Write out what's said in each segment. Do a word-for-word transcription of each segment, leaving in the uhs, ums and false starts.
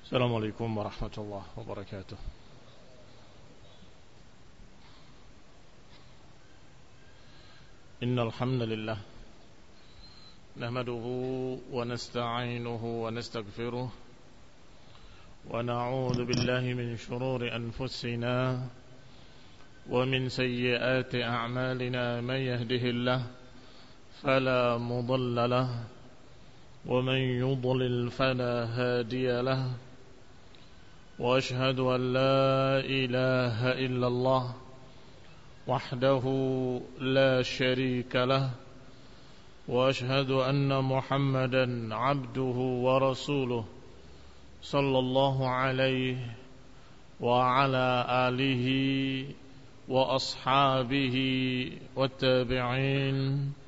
السلام عليكم ورحمة الله وبركاته. إن الحمد لله نحمده ونستعينه ونستغفره ونعوذ بالله من شرور أنفسنا ومن سيئات أعمالنا. من يهده الله فلا مضل له ومن يضلل فلا هادي له، وأشهد أن لا إله إلا الله وحده لا شريك له، وأشهد أن محمدا عبده ورسوله صلى الله عليه وعلى آله وأصحابه والتابعين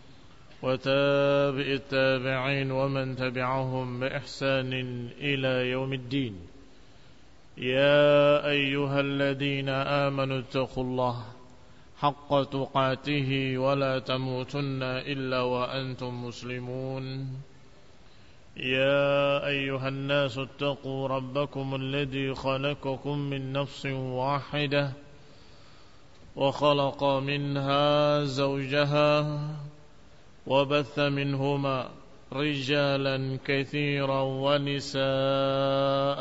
وتابع التابعين ومن تبعهم بإحسان إلى يوم الدين. يا أيها الذين آمنوا اتقوا الله حق تقاته ولا تموتن إلا وأنتم مسلمون. يا أيها الناس اتقوا ربكم الذي خلقكم من نفس واحدة وخلق منها زوجها وبث منهما رجالا كثيرا ونساء،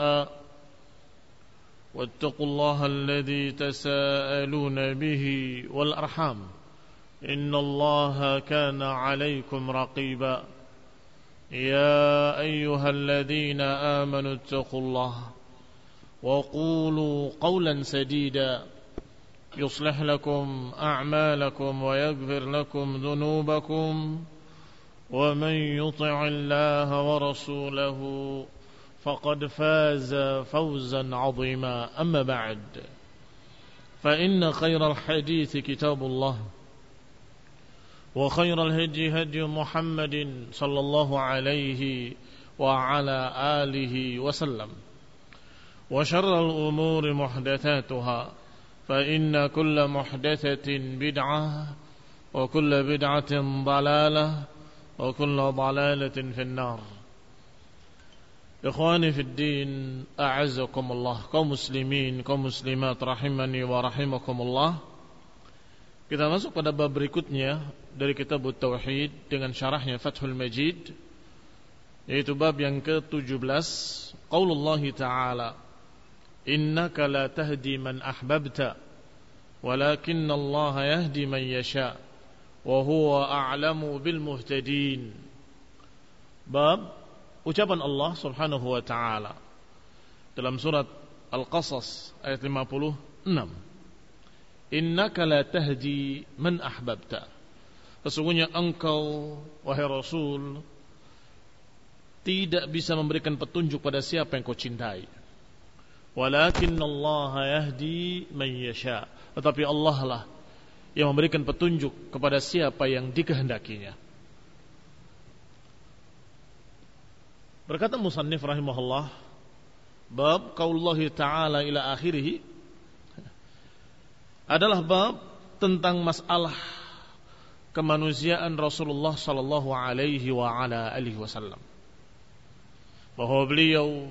واتقوا الله الذي تساءلون به والأرحام إن الله كان عليكم رقيبا. يا أيها الذين آمنوا اتقوا الله وقولوا قولا سديدا يصلح لكم أعمالكم ويغفر لكم ذنوبكم، ومن يطع الله ورسوله فقد فاز فوزا عظيما. أما بعد، فإن خير الحديث كتاب الله، وخير الهدي هدي محمد صلى الله عليه وعلى آله وسلم، وشر الأمور محدثاتها، فإن كل محدثة بدعة وكل بدعة ضلالة وكل ضلالة في النار. Ikhwani fid din, a'azzakumullah, kaum muslimin, kaum muslimat rahimani wa rahimakumullah. Kita masuk pada bab berikutnya dari kitab Tauhid dengan syarahnya Fathul Majid, yaitu bab yang ke tujuh belas. Qaulullah ta'ala, innaka la tahdi man ahbabta walakinna Allah yahdi man yasha wa huwa a'lamu bil muhtadin. Bab ucapan Allah subhanahu wa ta'ala dalam surat Al-Qasas ayat lima puluh enam, innaka la tahdi man ahbabta, sesungguhnya engkau wahai Rasul tidak bisa memberikan petunjuk pada siapa yang kau cintai, walakinna Allah yahdi man yasha, tetapi Allah lah yang memberikan petunjuk kepada siapa yang dikehendakinya. Berkata musannif rahimahullah, bab qaulullah ta'ala ila akhirih adalah bab tentang masalah kemanusiaan Rasulullah sallallahu alaihi wa ala alihi wasallam, bahwa beliau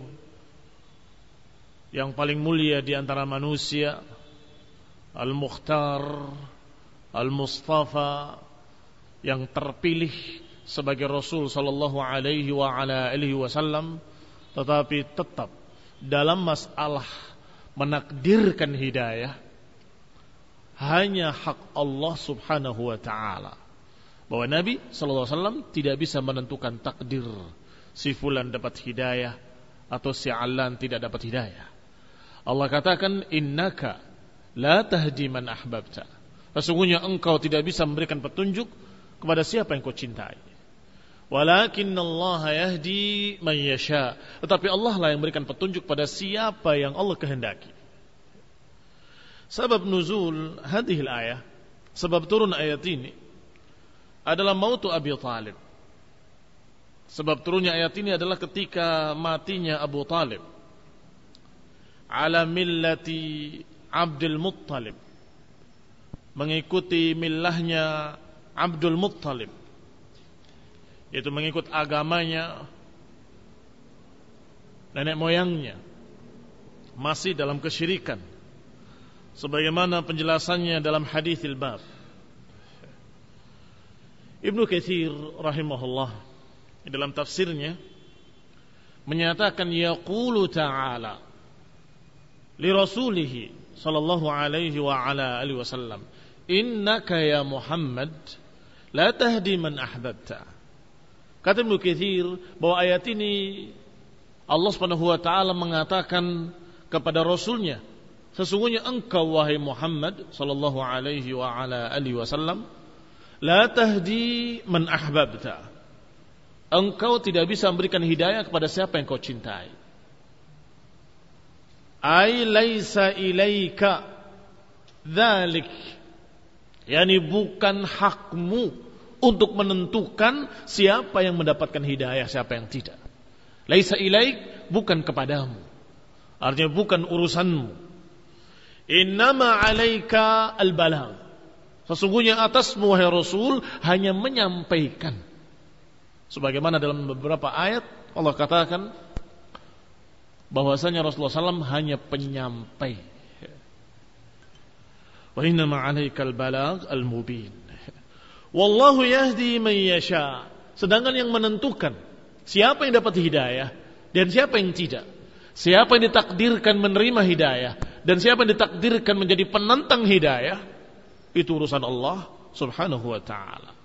yang paling mulia di antara manusia, Al-Mukhtar, Al-Mustafa, yang terpilih sebagai Rasul sallallahu alaihi wa ala alihi wasallam, tetapi tetap dalam masalah menakdirkan hidayah hanya hak Allah subhanahu wa ta'ala, bahwa Nabi sallallahu alaihi wasallam tidak bisa menentukan takdir si fulan dapat hidayah atau si alan tidak dapat hidayah. Allah katakan, innaka la tahdi man ahbabta, sesungguhnya engkau tidak bisa memberikan petunjuk kepada siapa yang kau cintai, walakinna Allah yahdi man yasha, tetapi Allah lah yang memberikan petunjuk pada siapa yang Allah kehendaki. Sebab nuzul hadhil ayah, sebab turun ayat ini adalah mautu Abi Talib. Sebab turunnya ayat ini adalah ketika matinya Abu Talib ala millati Abdul Muttalib, mengikuti millahnya Abdul Muttalib, yaitu mengikut agamanya nenek moyangnya masih dalam kesyirikan, sebagaimana penjelasannya dalam haditsil bab. Ibnu Katsir rahimahullah dalam tafsirnya menyatakan yaqulu ta'ala li rasulih sallallahu alaihi wa ala alihi wasallam, innaka ya Muhammad la tahdi man ahbabta. Kata Ibnu Katsir bahwa ayat ini Allah Subhanahu wa taala mengatakan kepada rasulnya, sesungguhnya engkau wahai Muhammad sallallahu alaihi wa ala alihi wasallam la tahdi man ahbabta. Engkau tidak bisa memberikan hidayah kepada siapa yang kau cintai. Ai laisa ilaika dzalik. Yani bukan hakmu untuk menentukan siapa yang mendapatkan hidayah, siapa yang tidak. Laisa ilaik, bukan kepadamu. Artinya bukan urusanmu. Innama alaika al-balagh. Sesungguhnya atasmu wahai Rasul hanya menyampaikan. Sebagaimana dalam beberapa ayat Allah katakan bahwasanya Rasulullah sallallahu alaihi wasallam hanya penyampai. Wa innama alaikal balagh al-mubin. Wallahu yahdi man yasha. Sedangkan yang menentukan siapa yang dapat hidayah dan siapa yang tidak, siapa yang ditakdirkan menerima hidayah dan siapa yang ditakdirkan menjadi penentang hidayah, itu urusan Allah subhanahu wa ta'ala.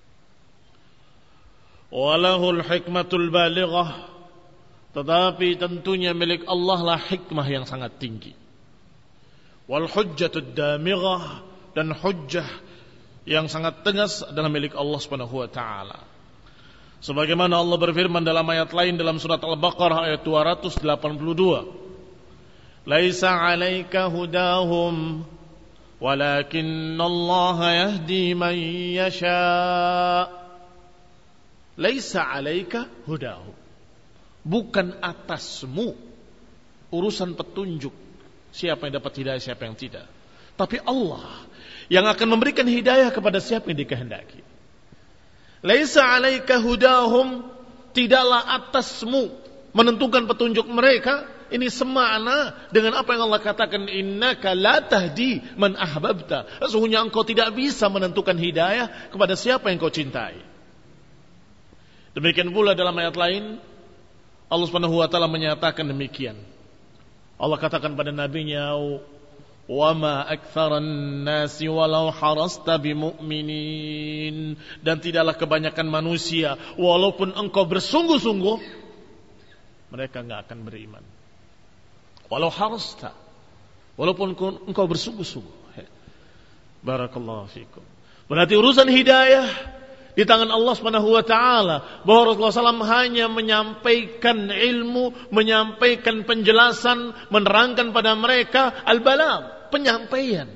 Walahul hikmatul balighah. Tetapi tentunya milik Allah lah hikmah yang sangat tinggi. Wal hujjatud damighah. Dan hujjah yang sangat tegas adalah milik Allah subhanahu wa ta'ala. Sebagaimana Allah berfirman dalam ayat lain dalam surat Al-Baqarah ayat dua ratus delapan puluh dua. Laisa alaika hudahum walakinnallaha yahdi man yasha. Laisa alaika hudahu. Bukan atasmu urusan petunjuk siapa yang dapat hidayah, siapa yang tidak. Tapi Allah yang akan memberikan hidayah kepada siapa yang dikehendaki. Laisa alaika hudahum, tidaklah atasmu menentukan petunjuk mereka. Ini semakna dengan apa yang Allah katakan, innaka la tahdi man ahbabta. Sesungguhnya engkau tidak bisa menentukan hidayah kepada siapa yang kau cintai. Demikian pula dalam ayat lain Allah Subhanahu wa taala menyatakan demikian. Allah katakan pada nabinya, wa ma aktsaran nasi walau harasta bimu'minin. Dan tidaklah kebanyakan manusia walaupun engkau bersungguh-sungguh, mereka enggak akan beriman. Walau harasta, walaupun engkau bersungguh-sungguh. Barakallahu fikum. Berarti urusan hidayah di tangan Allah Subhanahu wa taala, bahwa Rasulullah sallallahu alaihi wasallam hanya menyampaikan ilmu, menyampaikan penjelasan, menerangkan pada mereka al-balagh, penyampaian.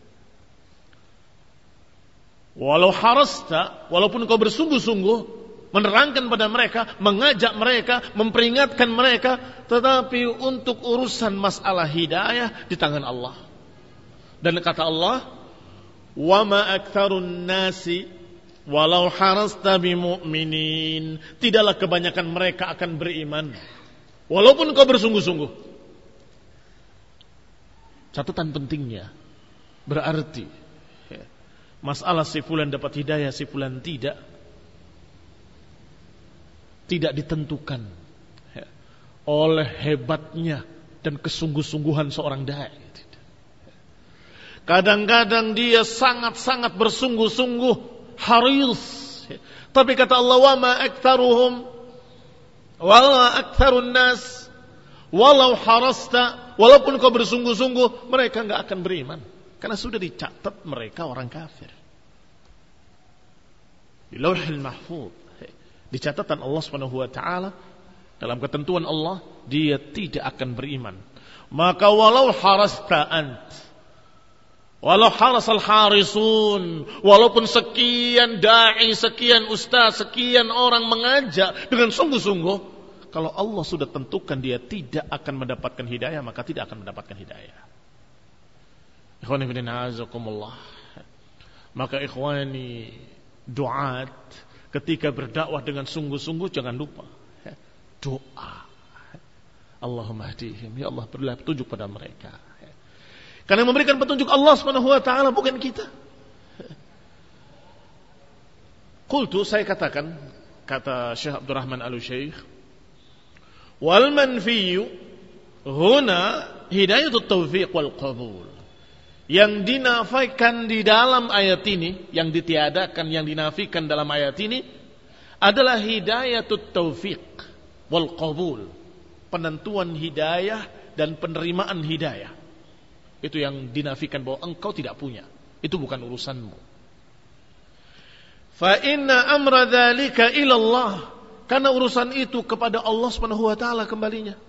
Walau harasta, walaupun kau bersungguh-sungguh menerangkan pada mereka, mengajak mereka, memperingatkan mereka, tetapi untuk urusan masalah hidayah di tangan Allah. Dan kata Allah, wa ma aktsarun nasi walau harasta bimu'minin. Tidaklah kebanyakan mereka akan beriman walaupun kau bersungguh-sungguh. Catatan pentingnya, berarti masalah si fulan dapat hidayah, si fulan tidak, tidak ditentukan oleh hebatnya dan kesungguh-sungguhan seorang dai. Kadang-kadang dia sangat-sangat bersungguh-sungguh, haris. Tapi kata Allah, wa ma aktsaruhum wala aktsarun nas walau harasta, walaupun kau bersungguh-sungguh, mereka enggak akan beriman karena sudah dicatat mereka orang kafir. Di Lauhul Mahfuz, di catatan Allah Subhanahu wa taala, dalam ketentuan Allah, dia tidak akan beriman. Maka walau harasta ant, walau harasal harisun, walaupun sekian dai, sekian ustaz, sekian orang mengajak dengan sungguh-sungguh, kalau Allah sudah tentukan dia tidak akan mendapatkan hidayah, maka tidak akan mendapatkan hidayah. Ikhwani fillah azakumullah. Maka ikhwani duat, ketika berdakwah dengan sungguh-sungguh, jangan lupa doa. Allahumma hdihim, ya Allah berilah petunjuk pada mereka. Karena yang memberikan petunjuk Allah Subhanahu wa taala, bukan kita. Qultu, saya katakan, kata Syekh Abdurrahman Al-Syaikh, wal manfiyu huna hidayatut taufiq wal qabul. Yang dinafikan di dalam ayat ini, yang ditiadakan, yang dinafikan dalam ayat ini adalah hidayatut taufiq wal qabul. Penentuan hidayah dan penerimaan hidayah. Itu yang dinafikan bahwa engkau tidak punya. Itu bukan urusanmu. Fa inna amra dzalika ila Allah. Karena urusan itu kepada Allah Subhanahu wa taala kembalinya.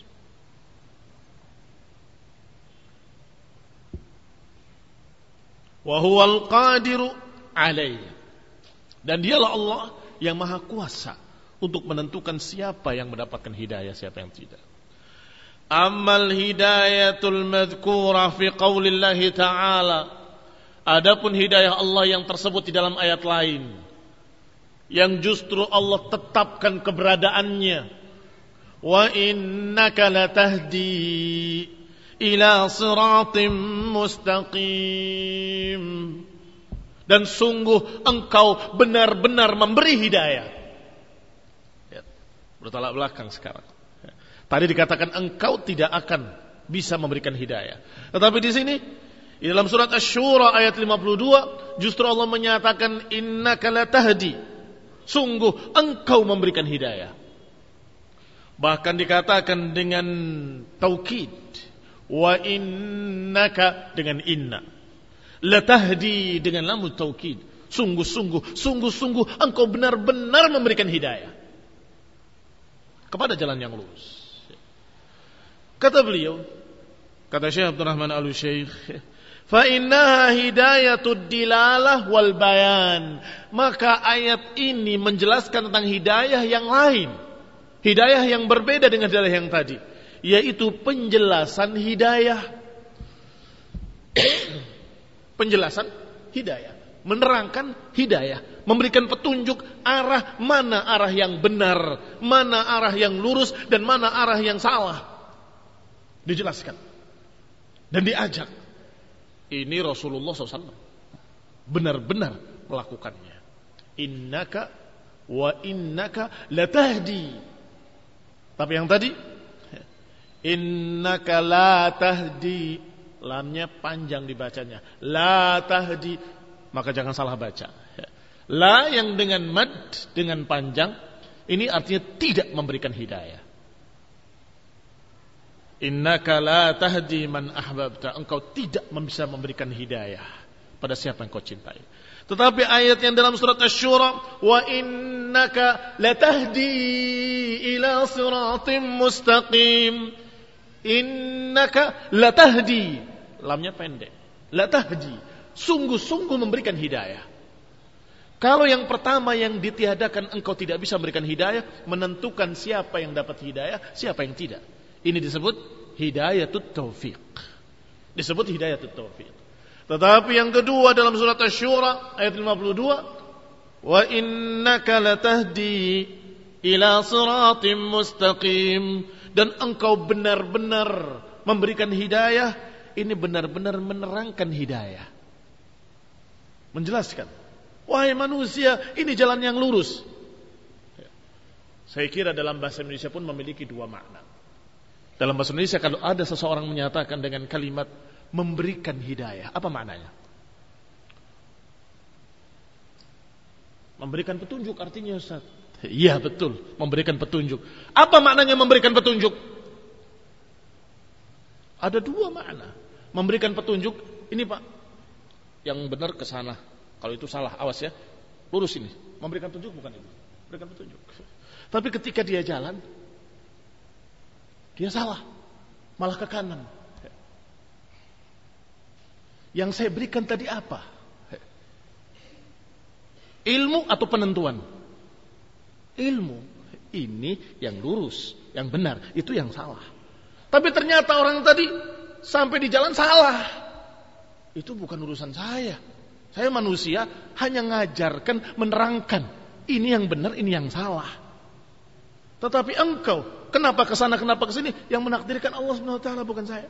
Wa huwal qadiru alaihi. Dan dialah Allah yang maha kuasa untuk menentukan siapa yang mendapatkan hidayah, siapa yang tidak. Ammal hidayatul madhkura fi qaulillahi ta'ala. Adapun hidayah Allah yang tersebut di dalam ayat lain, yang justru Allah tetapkan keberadaannya. Wa innaka latahdi ila siratim mustaqim. Dan sungguh engkau benar-benar memberi hidayah. Ya, bertolak belakang sekarang. Tadi dikatakan engkau tidak akan bisa memberikan hidayah. Tetapi di sini, di dalam surat Asy-Syura ayat lima puluh dua, justru Allah menyatakan innaka latahdi. Sungguh engkau memberikan hidayah. Bahkan dikatakan dengan taukid. Wa innaka dengan inna. Latahdi dengan lam taukid. Sungguh-sungguh, sungguh-sungguh engkau benar-benar memberikan hidayah kepada jalan yang lurus. Kata beliau, kata Syekh Abdurrahman Al-Syaikh, fa innaha hidayatud dilalah wal bayan. Maka ayat ini menjelaskan tentang hidayah yang lain, hidayah yang berbeda dengan hidayah yang tadi, yaitu penjelasan hidayah. Penjelasan hidayah, menerangkan hidayah, memberikan petunjuk arah mana arah yang benar, mana arah yang lurus dan mana arah yang salah. Dijelaskan dan diajak. Ini Rasulullah shallallahu alaihi wasallam benar-benar melakukannya. Innaka wa innaka latahdi. Tapi yang tadi, innaka la tahdi, lamnya panjang dibacanya, la tahdi, maka jangan salah baca. La yang dengan mad, dengan panjang, ini artinya tidak memberikan hidayah. Innaka la tahdi man ahbabta. Engkau tidak bisa memberikan hidayah pada siapa yang kau cintai. Tetapi ayat yang dalam surat Asy-Syura, wa innaka latahdi ila siratim mustaqim. Innaka latahdi, lamnya pendek. Latahdi, sungguh-sungguh memberikan hidayah. Kalau yang pertama yang ditiadakan engkau tidak bisa memberikan hidayah, menentukan siapa yang dapat hidayah, siapa yang tidak. Ini disebut hidayatut taufiq. Disebut hidayatut taufiq. Tetapi yang kedua dalam surat Asy-Syura ayat lima puluh dua, wa innaka latahdi ila siratim mustaqim. Dan engkau benar-benar memberikan hidayah. Ini benar-benar menerangkan hidayah, menjelaskan, wahai manusia, ini jalan yang lurus. Saya kira dalam bahasa Indonesia pun memiliki dua makna. Dalam bahasa Indonesia kalau ada seseorang menyatakan dengan kalimat memberikan hidayah, apa maknanya? Memberikan petunjuk artinya, Ustaz. Iya betul, memberikan petunjuk. Apa maknanya memberikan petunjuk? Ada dua makna. Memberikan petunjuk, ini Pak, yang benar ke sana. Kalau itu salah, awas ya. Lurus ini. Memberikan petunjuk bukan itu. Memberikan petunjuk. Tapi ketika dia jalan, dia salah, malah ke kanan. Yang saya berikan tadi apa? Ilmu atau penentuan? Ilmu. Ini yang lurus, yang benar, itu yang salah. Tapi ternyata orang tadi sampai di jalan salah. Itu bukan urusan saya. Saya manusia, hanya ngajarkan, menerangkan. Ini yang benar, ini yang salah. Tetapi engkau, kenapa ke sana, kenapa ke sini? Yang menakdirkan Allah Subhanahu wa taala, bukan saya.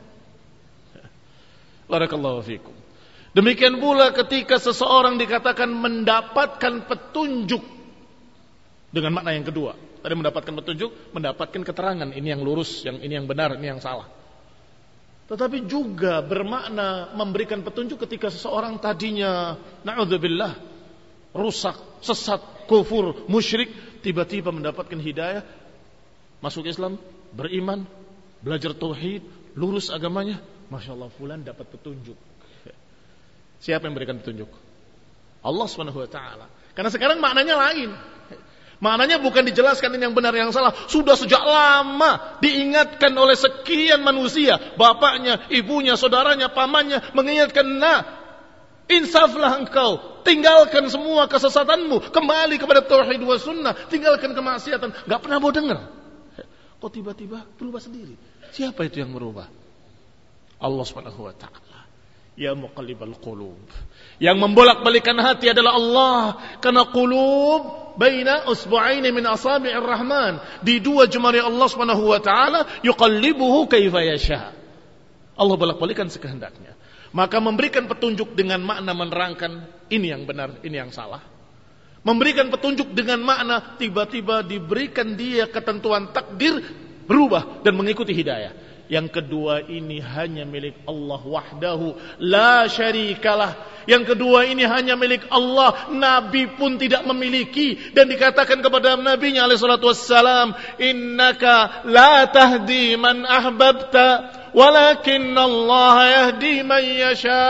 Barakallahu fikum. Demikian pula ketika seseorang dikatakan mendapatkan petunjuk dengan makna yang kedua. Tadi mendapatkan petunjuk, mendapatkan keterangan, ini yang lurus, yang ini yang benar, ini yang salah. Tetapi juga bermakna memberikan petunjuk ketika seseorang tadinya na'udzubillah rusak, sesat, kufur, musyrik, tiba-tiba mendapatkan hidayah, masuk Islam, beriman, belajar tauhid, lurus agamanya, Masya Allah, fulan dapat petunjuk. Siapa yang memberikan petunjuk? Allah subhanahu wa ta'ala. Karena sekarang maknanya lain. Maknanya bukan dijelaskan ini yang benar yang salah. Sudah sejak lama diingatkan oleh sekian manusia, bapaknya, ibunya, saudaranya, pamannya, mengingatkan, nah, insaflah engkau, tinggalkan semua kesesatanmu, kembali kepada tauhid wa sunnah, tinggalkan kemaksiatan. Gak pernah mau dengar. Kok tiba-tiba berubah sendiri? Siapa itu yang berubah? Allah subhanahu wa ta'ala. Ya muqallibal qulub. Yang membolak-balikan hati adalah Allah. Karena qulub baina usbu'aini min asabi'ir rahman. Di dua jemari Allah subhanahu wa ta'ala, yuqallibuhu kaifa yasha. Allah bolak-balikan sekehendaknya. Maka memberikan petunjuk dengan makna menerangkan ini yang benar, ini yang salah. Memberikan petunjuk dengan makna tiba-tiba diberikan dia ketentuan takdir, berubah dan mengikuti hidayah. Yang kedua ini hanya milik Allah wahdahu la syarikalah. Yang kedua ini hanya milik Allah, Nabi pun tidak memiliki. Dan dikatakan kepada Nabinya alaihi salatu wassalam, innaka la tahdi man ahbabta walakin Allah yahdi man yasha.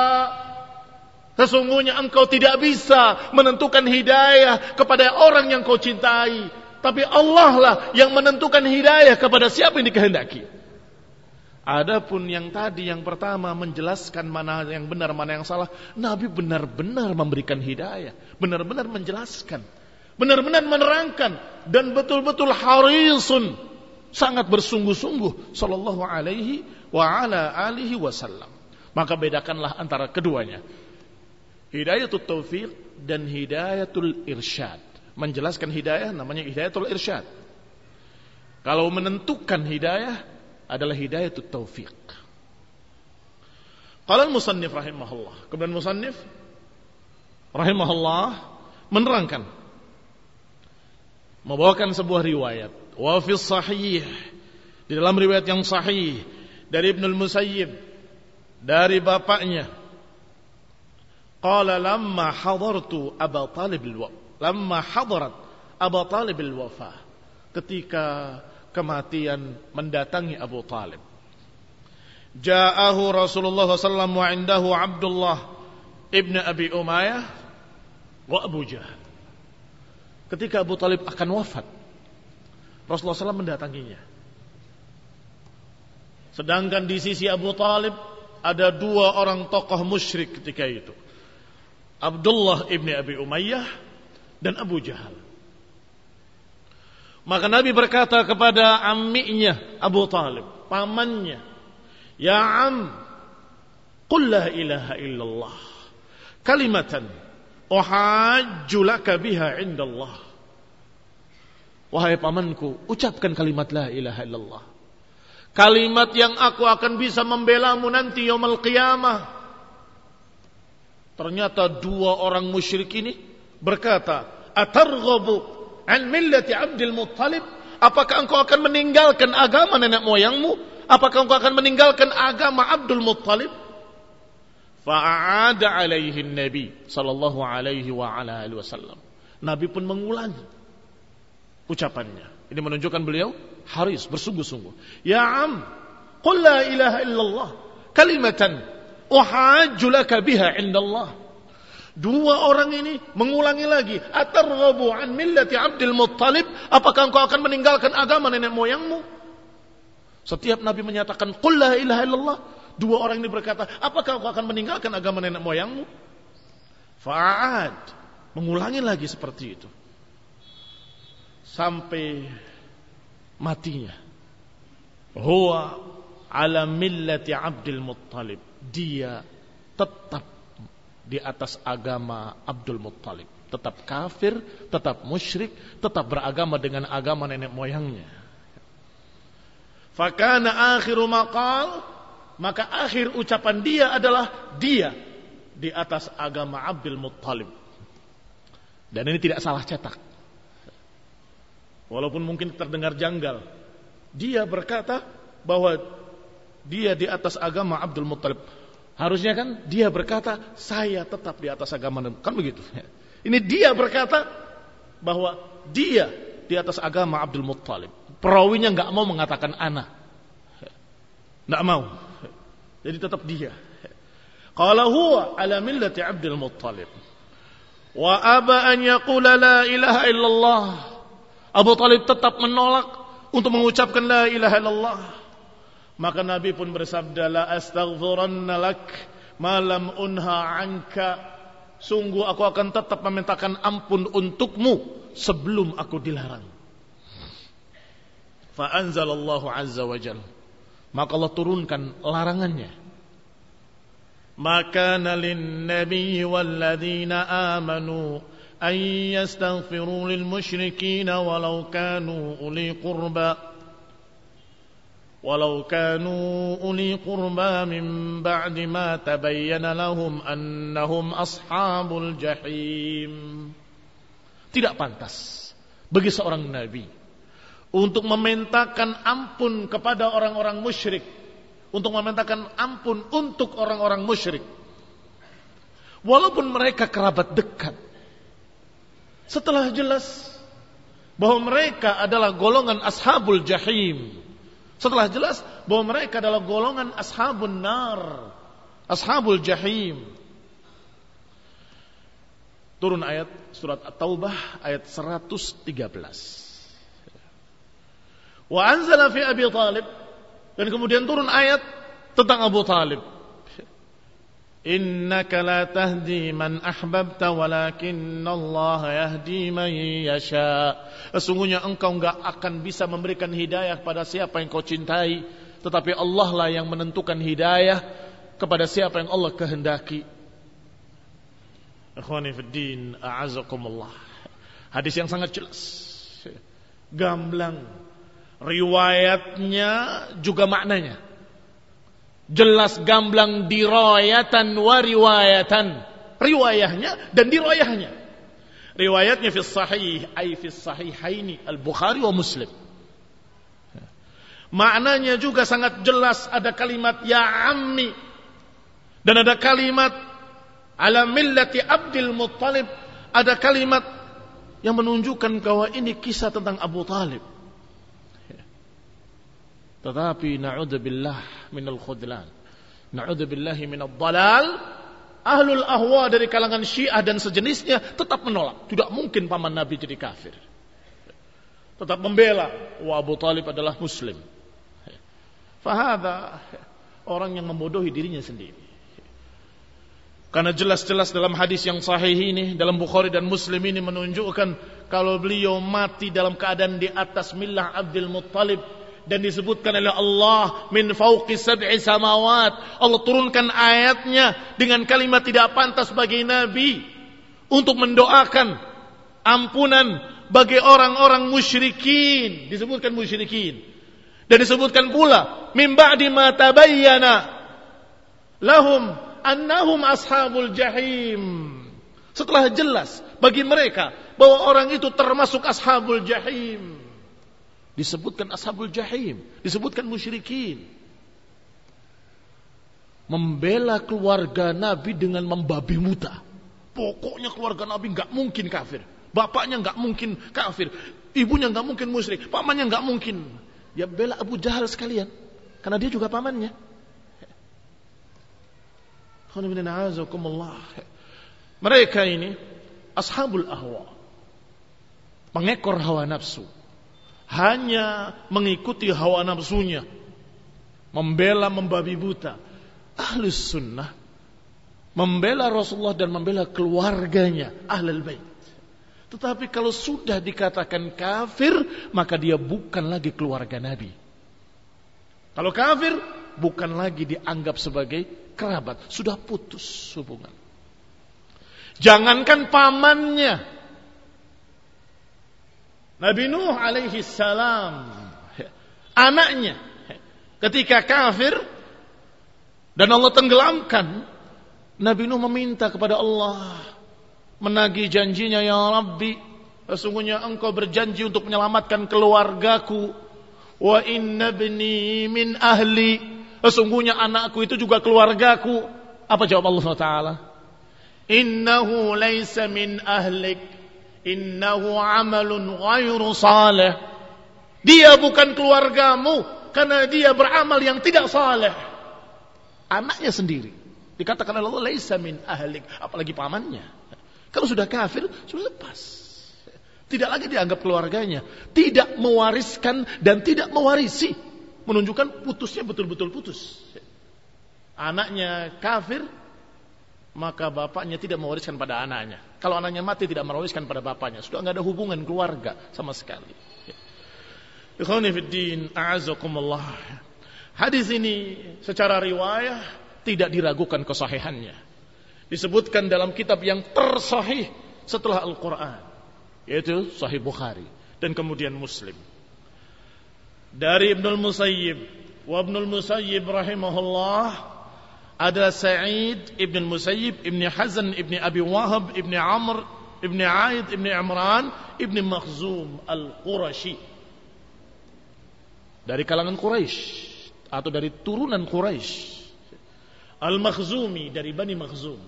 Sesungguhnya engkau tidak bisa menentukan hidayah kepada orang yang kau cintai, tapi Allah lah yang menentukan hidayah kepada siapa yang dikehendaki. Adapun yang tadi yang pertama menjelaskan mana yang benar mana yang salah, Nabi benar-benar memberikan hidayah, benar-benar menjelaskan, benar-benar menerangkan, dan betul-betul harisun, sangat bersungguh-sungguh sallallahu alaihi wa ala alihi wasallam. Maka bedakanlah antara keduanya, hidayatul taufiq dan hidayatul irsyad. Menjelaskan hidayah namanya hidayatul irsyad. Kalau menentukan hidayah adalah hidayatul taufiq. Qala al-musannif rahimahullah. Kemudian musannif rahimahullah menerangkan, membawakan sebuah riwayat. Wa fi sahih, di dalam riwayat yang sahih dari Ibnu al-Musayyib, dari bapaknya, qala lamma hadartu Abu Talib al-wafa, lamma hadarat Abu Talib al-wafa, ketika kematian mendatangi Abu Talib, ja'ahu Rasulullah sallallahu alaihi wasallam wa indahu Abdullah ibn Abi Umayyah wa Abu Jahal. Ketika Abu Talib akan wafat, Rasulullah sallallahu alaihi wasallam mendatanginya. Sedangkan di sisi Abu Talib ada dua orang tokoh musyrik ketika itu, Abdullah ibn Abi Umayyah dan Abu Jahal. Maka Nabi berkata kepada amminya Abu Talib, pamannya, ya am, qul la ilaha illallah kalimatan uhajju laka biha indallah. Wahai pamanku, ucapkan kalimat la ilaha illallah, kalimat yang aku akan bisa membelamu nanti yaumul qiyamah. Ternyata dua orang musyrik ini berkata, atarghabu an millati Abdul Muttalib, apakah engkau akan meninggalkan agama nenek moyangmu? Apakah engkau akan meninggalkan agama Abdul Muttalib? Fa'ada alaihi Nabi sallallahu alaihi wa ala alihi wasallam. Nabi pun mengulangi ucapannya. Ini menunjukkan beliau haris, bersungguh-sungguh. Ya am, qul la ilaha illallah kalimatan uhajju laka biha indallah. Dua orang ini mengulangi lagi, atarghabu an millati Abdul Muttalib, apakah engkau akan meninggalkan agama nenek moyangmu? Setiap Nabi menyatakan qul la ilaha illallah, dua orang ini berkata, apakah engkau akan meninggalkan agama nenek moyangmu? Fa'ad, mengulangi lagi seperti itu sampai matinya. Huwa ala millati Abdul Muttalib, dia tetap di atas agama Abdul Muttalib. tetap kafir, tetap musyrik, tetap beragama dengan agama nenek moyangnya. Fakana akhiru maqal, maka akhir ucapan dia adalah dia di atas agama Abdul Muttalib. Dan ini tidak salah cetak. Walaupun mungkin terdengar janggal, dia berkata bahwa dia di atas agama Abdul Muttalib. Harusnya kan dia berkata saya tetap di atas agama, kan begitu. Ini dia berkata bahwa dia di atas agama Abdul Muttalib. Perawinya enggak mau mengatakan ana. Enggak mau. Jadi tetap dia. Qala huwa ala millati Abdul Muttalib. Wa aba an yaqula la ilaha illallah. Abu Talib tetap menolak untuk mengucapkan la ilaha illallah. Maka Nabi pun bersabda, la astaghfiranna lak ma lam unha anka. Sungguh aku akan tetap memintakan ampun untukmu sebelum aku dilarang. Fa anzalallahu azza wa jalla. Maka Allah turunkan larangannya. Maka nalin nabiy walladzina amanu an yastaghfiru lil musyrikin walau kanu uli qurba walau kanu uli qurba min ba'di ma tabayyana lahum annahum ashabul jahim. Tidak pantas bagi seorang nabi untuk memintakan ampun kepada orang-orang musyrik, untuk memintakan ampun untuk orang-orang musyrik, walaupun mereka kerabat dekat, setelah jelas bahwa mereka adalah golongan ashabul jahim, setelah jelas bahwa mereka adalah golongan ashabun nar, ashabul jahim. Turun ayat surat At-Taubah ayat seratus tiga belas. Wa anzala fi Abi Talib, dan kemudian turun ayat tentang Abu Talib. Innaka la tahdi man ahbabta walakinallaha yahdi man yasha. Sesungguhnya engkau enggak akan bisa memberikan hidayah pada siapa yang kau cintai, tetapi Allah lah yang menentukan hidayah kepada siapa yang Allah kehendaki. Ikhwani fid din, a'azakumullah. Hadis yang sangat jelas, gamblang, riwayatnya juga maknanya jelas, gamblang, dirayatan wa riwayatan, riwayahnya dan dirayahnya. Riwayatnya fi sahih ay fi sahihaini al-Bukhari wa Muslim. Maknanya juga sangat jelas, ada kalimat ya ammi dan ada kalimat ala millati Abdul Muttalib, ada kalimat yang menunjukkan bahwa ini kisah tentang Abu Talib. Tetapi na'udzubillah minal khudlan, na'udzubillahi minad dhalal, ahlul ahwa dari kalangan Syiah dan sejenisnya tetap menolak. Tidak mungkin paman Nabi jadi kafir. Tetap membela, wa Abu Talib adalah muslim. Fahadha orang yang membodohi dirinya sendiri. Karena jelas-jelas dalam hadis yang sahih ini, dalam Bukhari dan Muslim ini menunjukkan kalau beliau mati dalam keadaan di atas millah Abdul Muttalib, dan disebutkan oleh Allah min fauqi sab'i samawat. Allah turunkan ayatnya dengan kalimat tidak pantas bagi Nabi untuk mendoakan ampunan bagi orang-orang musyrikin. Disebutkan musyrikin. Dan disebutkan pula min ba'di ma tabayyana lahum annahum ashabul jahim. Setelah jelas bagi mereka bahwa orang itu termasuk ashabul jahim. Disebutkan ashabul jahim, disebutkan musyrikin. Membela keluarga Nabi dengan membabi buta. Pokoknya keluarga Nabi enggak mungkin kafir. Bapaknya enggak mungkin kafir. Ibunya enggak mungkin musyrik. Pamannya enggak mungkin. Ya bela Abu Jahal sekalian, karena dia juga pamannya. Mereka ini ashabul ahwa, pengekor hawa nafsu, hanya mengikuti hawa nafsunya, membela membabi buta. Ahlus sunnah membela Rasulullah dan membela keluarganya, ahlul bait. Tetapi kalau sudah dikatakan kafir, maka dia bukan lagi keluarga Nabi. Kalau kafir, bukan lagi dianggap sebagai kerabat, sudah putus hubungan. Jangankan pamannya, Nabi Nuh alaihi salam, anaknya ketika kafir dan Allah tenggelamkan, Nabi Nuh meminta kepada Allah, menagih janjinya, ya Rabbi, sesungguhnya engkau berjanji untuk menyelamatkan keluargaku. Wa inna ibni min ahli, sesungguhnya anakku itu juga keluargaku. Apa jawab Allah subhanahu wa taala? Innahu laysa min ahlik, innahu amalun ghairu salih. Dia bukan keluargamu karena dia beramal yang tidak saleh. Anaknya sendiri dikatakan oleh Allah laisa min ahlik, apalagi pamannya. Kalau sudah kafir, sudah lepas. Tidak lagi dianggap keluarganya, tidak mewariskan dan tidak mewarisi, menunjukkan putusnya betul-betul putus. Anaknya kafir, maka bapaknya tidak mewariskan pada anaknya. Kalau anaknya mati, tidak mewariskan pada bapaknya. Sudah enggak ada hubungan keluarga sama sekali. Ikhwani fid din, a'azakumullah. Hadis ini secara riwayah tidak diragukan kesahihannya. Disebutkan dalam kitab yang tersahih setelah Al-Quran, yaitu Sahih Bukhari dan kemudian Muslim. Dari Ibnul Musayyib, wa Ibnul Musayyib rahimahullah adalah Sa'id Ibn Musayyib Ibn Hazan Ibn Abi Wahab Ibn Amr Ibn Aid Ibn Imran Ibn Makhzum Al-Qurashi, dari kalangan Quraisy atau dari turunan Quraisy. Al-Makhzumi, dari Bani Makhzum.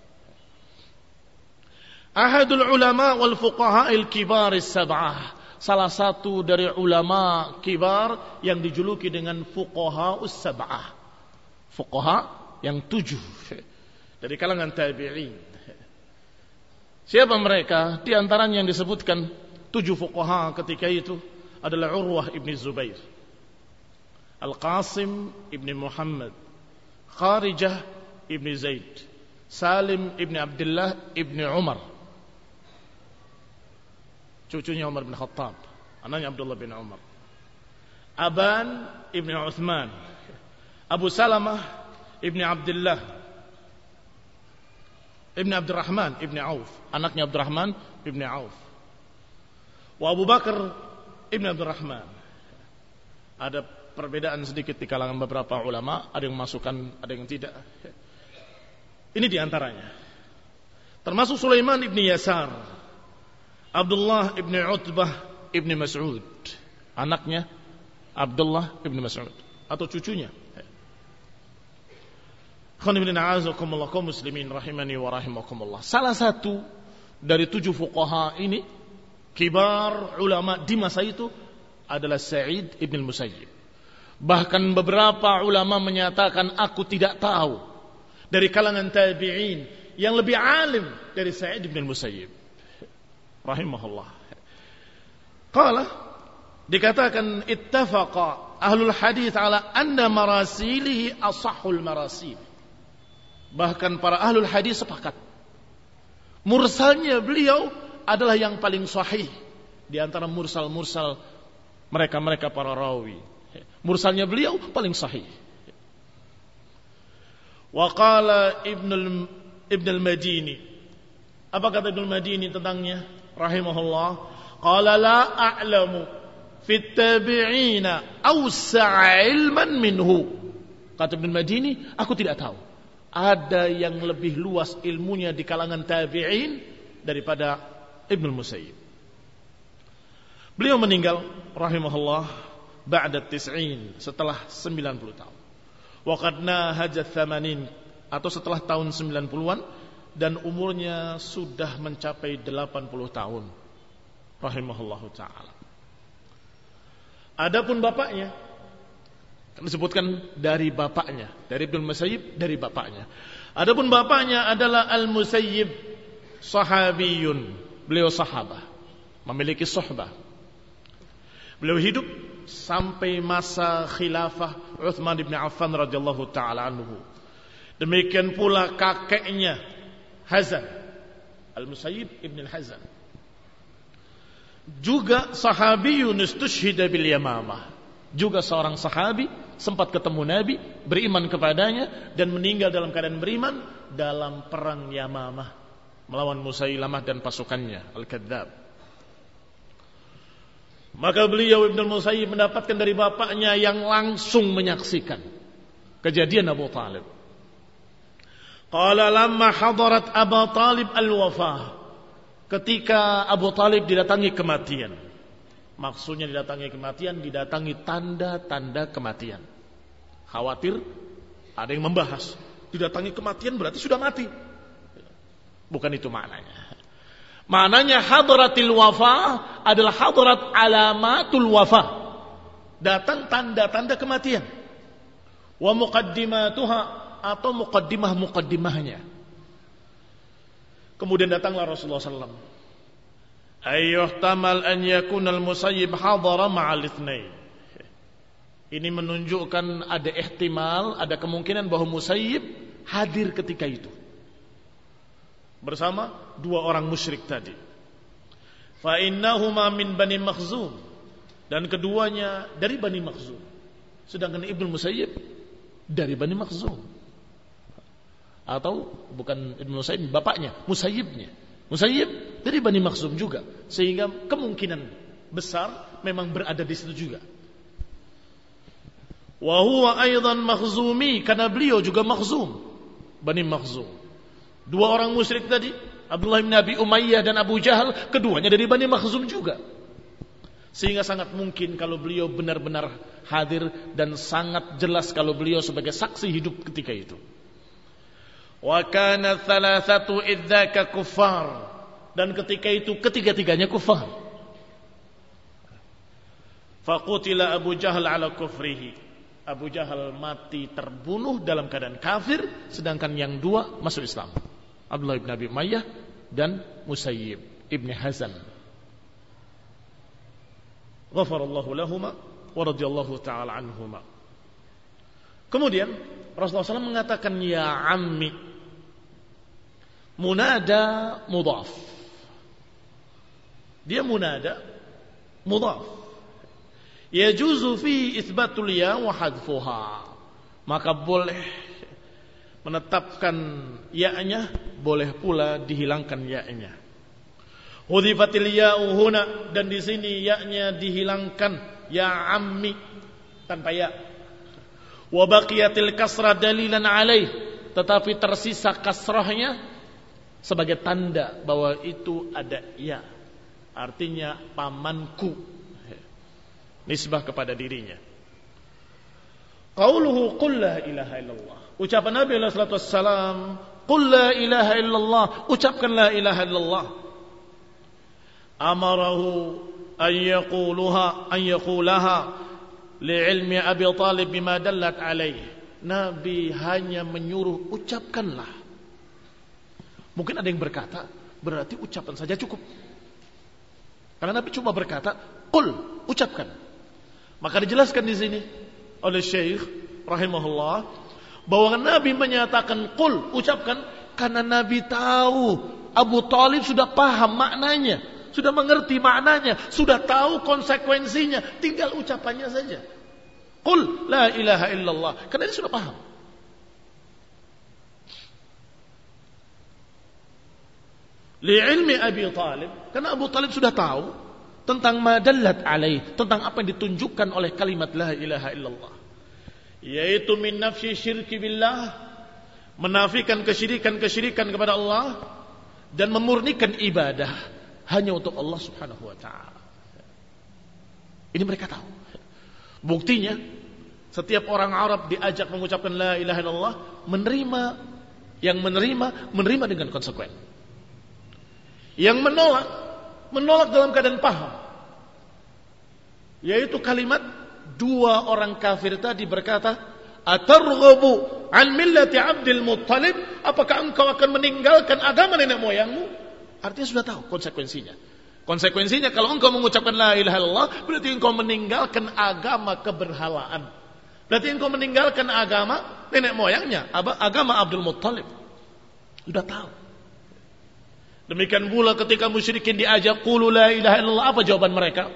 Ahadul ulama wal fuqaha al-kibar as-sab'ah, salah satu dari ulama kibar yang dijuluki dengan fuqaha as-sab'ah, fuqaha yang tujuh dari kalangan tabi'in. Siapa mereka? Di antaranya yang disebutkan tujuh fuqaha ketika itu adalah Urwah ibn Zubair, Al-Qasim ibn Muhammad, Kharijah ibn Zaid, Salim ibn Abdullah ibn Umar, cucunya Umar bin Khattab, anaknya Abdullah bin Umar, Aban ibn Uthman, Abu Salamah ibn Abdullah ibn Abdurrahman ibn Auf, anaknya Abdurrahman ibn Auf, wa Abu Bakar ibn Abdurrahman. Ada perbedaan sedikit di kalangan beberapa ulama, ada yang masukkan, ada yang tidak. Ini diantaranya. Termasuk Sulaiman ibn Yasar, Abdullah ibn Utbah ibn Mas'ud, anaknya Abdullah ibn Mas'ud atau cucunya. Khonibillah kaum muslimin rahimani wa rahimakumullah. Salah satu dari tujuh fuqaha ini, kibar ulama di masa itu, adalah Sa'id ibn Musayyib. Bahkan beberapa ulama menyatakan, aku tidak tahu dari kalangan tabi'in yang lebih alim dari Sa'id ibn Musayyib rahimahullah. Qala, dikatakan ittafaqa ahlul hadith ala anna marasilihi asahhul marasil. Bahkan para ahlul hadis sepakat mursalnya beliau adalah yang paling sahih di antara mursal-mursal mereka-mereka para rawi. Mursalnya beliau paling sahih. Wa qala Ibnu Ibn al-Madini, apa kata Ibnu al-Madini tentangnya rahimahullah? Qala la a'lamu fit tabi'ina awsa'a ilman minhu. Kata Ibnu al-Madini, aku tidak tahu ada yang lebih luas ilmunya di kalangan tabi'in daripada Ibnu Musayyib. Beliau meninggal rahimahullah ba'da tis'in, setelah sembilan puluh tahun. Wa qad nahaja thamanin, atau setelah tahun sembilan puluhan, dan umurnya sudah mencapai delapan puluh tahun rahimahullahu taala. Adapun bapaknya disebutkan dari bapaknya, dari Ibnu Musayyib, dari bapaknya. Adapun bapaknya adalah Al-Musayyib, sahabiyun. Beliau sahabah, memiliki suhbah. Beliau hidup sampai masa khilafah Uthman bin Affan radhiyallahu taala anhu. Demikian pula kakeknya Hazan, Al-Musayyib ibn Hazan, juga sahabiyun istushhida bil Yamamah, juga seorang sahabi, sempat ketemu Nabi, beriman kepadanya, dan meninggal dalam keadaan beriman dalam perang Yamamah. melawan Musailamah dan pasukannya Al-Kadzdzab. Maka beliau Ibnu Musayyib mendapatkan dari bapaknya yang langsung menyaksikan kejadian Abu Talib. Qala lamma hadarat Abu Talib al-wafah, ketika Abu Talib didatangi kematian. Maksudnya didatangi kematian, didatangi tanda-tanda kematian. Khawatir ada yang membahas, didatangi kematian berarti sudah mati. Bukan itu maknanya. Maknanya hadratil wafah adalah hadrat alamatul wafah. Datang tanda-tanda kematian. Wa muqaddimatuha, atau muqaddimah-muqaddimahnya. Kemudian datanglah Rasulullah sallallahu alaihi wasallam. Ayyuhtamal an yakuna al-Musayyib hadara ma'al itsnain. Ini menunjukkan ada ihtimal, ada kemungkinan bahwa Musayyib hadir ketika itu bersama dua orang musyrik tadi. Fa innahuma min Bani Makhzum, dan keduanya dari Bani Makhzum. Sedangkan Ibnu Musayyib dari Bani Makhzum. Atau bukan Ibnu Musayyib, bapaknya, Musayyibnya. Musayyib dari Bani Makhzum juga, sehingga kemungkinan besar memang berada di situ juga. Wa huwa aidan Makhzumi, karena beliau juga Makhzum, Bani Makhzum. Dua orang musyrik tadi, Abdullah bin Abi Umayyah dan Abu Jahal, keduanya dari Bani Makhzum juga. Sehingga sangat mungkin kalau beliau benar-benar hadir, dan sangat jelas kalau beliau sebagai saksi hidup ketika itu. Wa kana thalathatu idzaka kuffar, dan ketika itu ketiga-tiganya kufar. Faqutila Abu Jahal ala kufrihi, Abu Jahal mati terbunuh dalam keadaan kafir, sedangkan yang dua masuk Islam, Abdullah bin Abi Umayyah dan Musayyib ibn Hazan. Ghafarallahu lahuma wa radhiyallahu ta'ala anhuma. Kemudian Rasulullah shallallahu alaihi wasallam mengatakan ya ammi, munada mudhaf. Dia munada mudhaf. Yajuzu fi itsbatul ya wa hadfuha. Maka boleh menetapkan ya-nya, boleh pula dihilangkan ya-nya. Hudhifatil ya'u huna, dan di sini ya-nya dihilangkan, ya ammi tanpa ya. Wa baqiyatil kasra dalilan alaih, tetapi tersisa kasrahnya sebagai tanda bahwa itu ada ya. Artinya pamanku, nisbah kepada dirinya. Qauluhu qul la ilaha illallah, ucapan Nabi sallallahu alaihi wasallam, qul la ilaha illallah, ucapkan la ilaha illallah. Amarahu an yaquluha an yaqulaha li'ilmi Abi Talib bima dallat alaih. Nabi hanya menyuruh ucapkanlah. Mungkin ada yang berkata berarti ucapan saja cukup, karena Nabi cuma berkata qul, ucapkan. Maka dijelaskan di sini oleh Syekh rahimahullah bahwa Nabi menyatakan qul, ucapkan, karena Nabi tahu Abu Talib sudah paham maknanya, sudah mengerti maknanya, sudah tahu konsekuensinya, tinggal ucapannya saja. Qul la ilaha illallah, karena dia sudah paham. Li'ilmi Abi Talib, karena Abu Talib sudah tahu tentang madallat alaih, tentang apa yang ditunjukkan oleh kalimat la ilaha illallah, yaitu min nafsi syirki billah, menafikan kesyirikan-kesyirikan kepada Allah dan memurnikan ibadah hanya untuk Allah Subhanahu wa taala. Ini mereka tahu. Buktinya setiap orang Arab diajak mengucapkan la ilaha illallah, menerima, yang menerima menerima dengan konsekuen. Yang menolak menolak dalam keadaan paham. Yaitu kalimat dua orang kafir tadi berkata, atarghabu an millati Abdul Muttalib, apakah engkau akan meninggalkan agama nenek moyangmu? Artinya sudah tahu konsekuensinya. Konsekuensinya kalau engkau mengucapkan la ilaha illallah, berarti engkau meninggalkan agama keberhalaan. Berarti engkau meninggalkan agama nenek moyangnya, agama Abdul Muttalib. Sudah tahu. Demikian pula ketika musyrikin diajak qulu la ilaha illallah, apa jawaban mereka?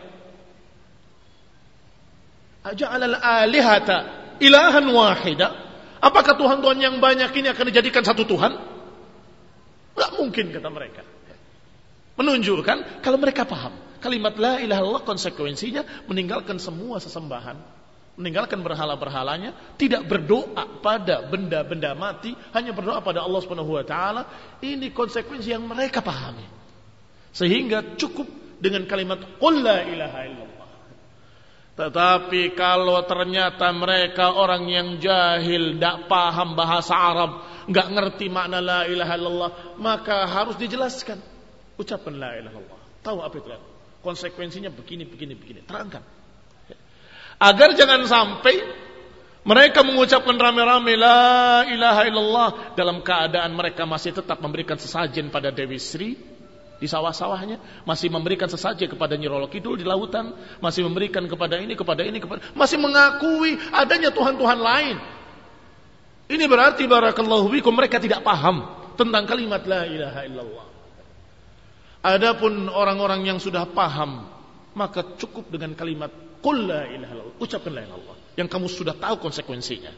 Aja'alal alihata ilahan wahida, apakah Tuhan-Tuhan yang banyak ini akan dijadikan satu Tuhan? Enggak mungkin kata mereka. Menunjukkan kalau mereka paham kalimat la ilaha illallah konsekuensinya meninggalkan semua sesembahan, meninggalkan berhala-berhalanya, tidak berdoa pada benda-benda mati, hanya berdoa pada Allah Subhanahu wa taala. Ini konsekuensi yang mereka pahami. Sehingga cukup dengan kalimat qul la ilaha illallah. Tetapi kalau ternyata mereka orang yang jahil, tidak paham bahasa Arab, enggak ngerti makna la ilaha illallah, maka harus dijelaskan. Ucapkan la ilaha illallah. Tahu apa itu? Konsekuensinya begini, begini, begini. Terangkan. Agar jangan sampai mereka mengucapkan rame-rame la ilaha illallah dalam keadaan mereka masih tetap memberikan sesajen pada Dewi Sri di sawah-sawahnya, masih memberikan sesajen kepada Nyi Roro Kidul di lautan, masih memberikan kepada ini, kepada ini, kepada masih mengakui adanya Tuhan-Tuhan lain. Ini berarti barakallahu fikum mereka tidak paham tentang kalimat la ilaha illallah. Adapun orang-orang yang sudah paham, maka cukup dengan kalimat qul la ilaha illallah, ucapkan la ilaha illallah, yang kamu sudah tahu konsekuensinya.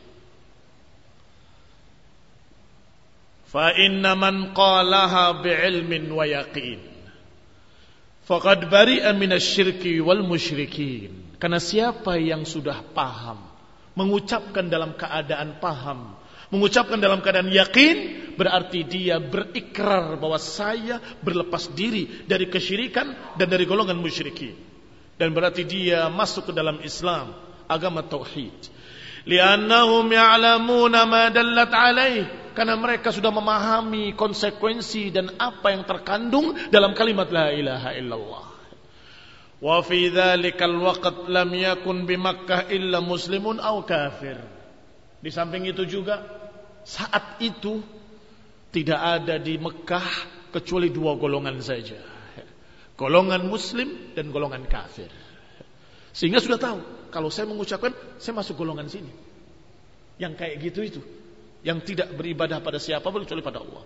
Fa inna man qalaha bi'ilmin wa yaqin faqad bari'a minasyirki wal musyrikin. Karena siapa yang sudah paham, mengucapkan dalam keadaan paham, mengucapkan dalam keadaan yakin, berarti dia berikrar bahwa saya berlepas diri dari kesyirikan dan dari golongan musyrikin. Dan berarti dia masuk ke dalam Islam, agama tauhid. Li'annahum ya'lamuna ma dallat alaih, karena mereka sudah memahami konsekuensi dan apa yang terkandung dalam kalimat la ilaha illallah. Wa fi dzalikal waqt lam yakun bi Makkah illa muslimun aw kafir. Di samping itu juga saat itu tidak ada di Mekah kecuali dua golongan saja. Golongan muslim dan golongan kafir. Sehingga sudah tahu, kalau saya mengucapkan, saya masuk golongan sini. Yang kayak gitu itu. Yang tidak beribadah pada siapa kecuali pada Allah.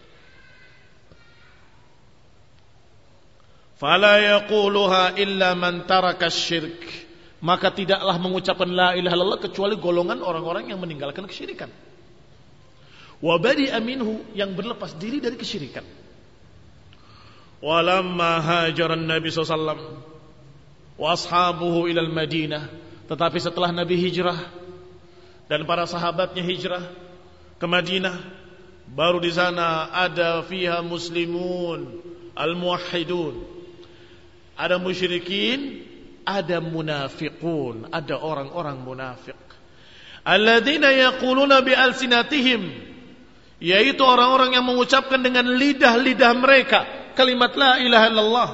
Fala yaquluha illa man taraka syirk. Maka tidaklah mengucapkan la ilaha illallah kecuali golongan orang-orang yang meninggalkan kesyirikan. Wa badi'a minhu, yang berlepas diri dari kesyirikan. Walamma hajaran Nabi sallallahu alaihi wasallam wa ashabuhu ilal Madinah, tetapi setelah Nabi hijrah dan para sahabatnya hijrah ke Madinah, baru di sana ada fiha muslimun al-muwahhidun, ada musyrikin, ada munafiqun, ada orang-orang munafik. Alladzina yaquluna bi alsinatihim, yaitu orang-orang yang mengucapkan dengan lidah-lidah mereka kalimat la ilaha illallah.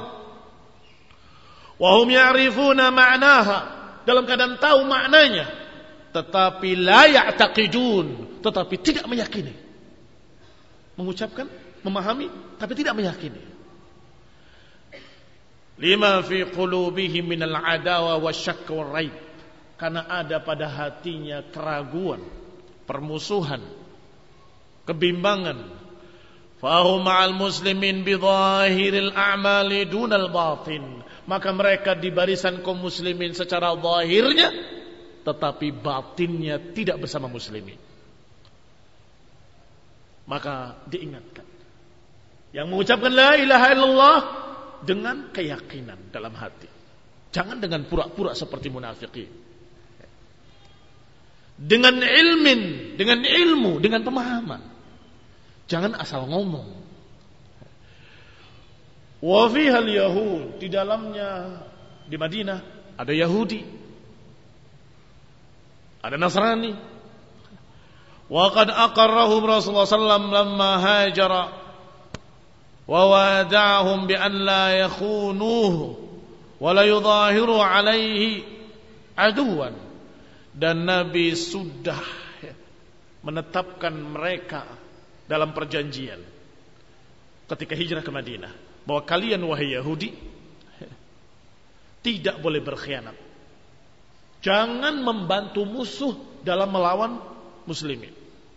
Wa hum ya'rifuna ma'naha, dalam keadaan tahu maknanya, tetapi la ya'taqidun, tetapi tidak meyakini. Mengucapkan, memahami, tapi tidak meyakini. Lima fi qulubihim minal adawa wasyakk waraib, karena ada pada hatinya keraguan, permusuhan, kebimbangan. Fahum ma'al muslimin bidhahiril a'mali dunal batin, maka mereka di barisan kaum muslimin secara zahirnya, tetapi batinnya tidak bersama muslimin. Maka diingatkan, yang mengucapkan la ilaha illallah dengan keyakinan dalam hati, jangan dengan pura-pura seperti munafikin. Dengan ilmin, dengan ilmu, dengan pemahaman. Jangan asal ngomong. Wa fihal yahud, di dalamnya di Madinah ada Yahudi, ada Nasrani. Wa qad aqarrahum Rasulullah sallallahu alaihi wasallam lamma hajara wa wada'ahum bi an la yakhunuhu wa la yudhahiru alaihi aduwan. Dan Nabi sudah menetapkan mereka dalam perjanjian ketika hijrah ke Madinah, bahwa kalian wahai Yahudi tidak boleh berkhianat, jangan membantu musuh dalam melawan muslimin.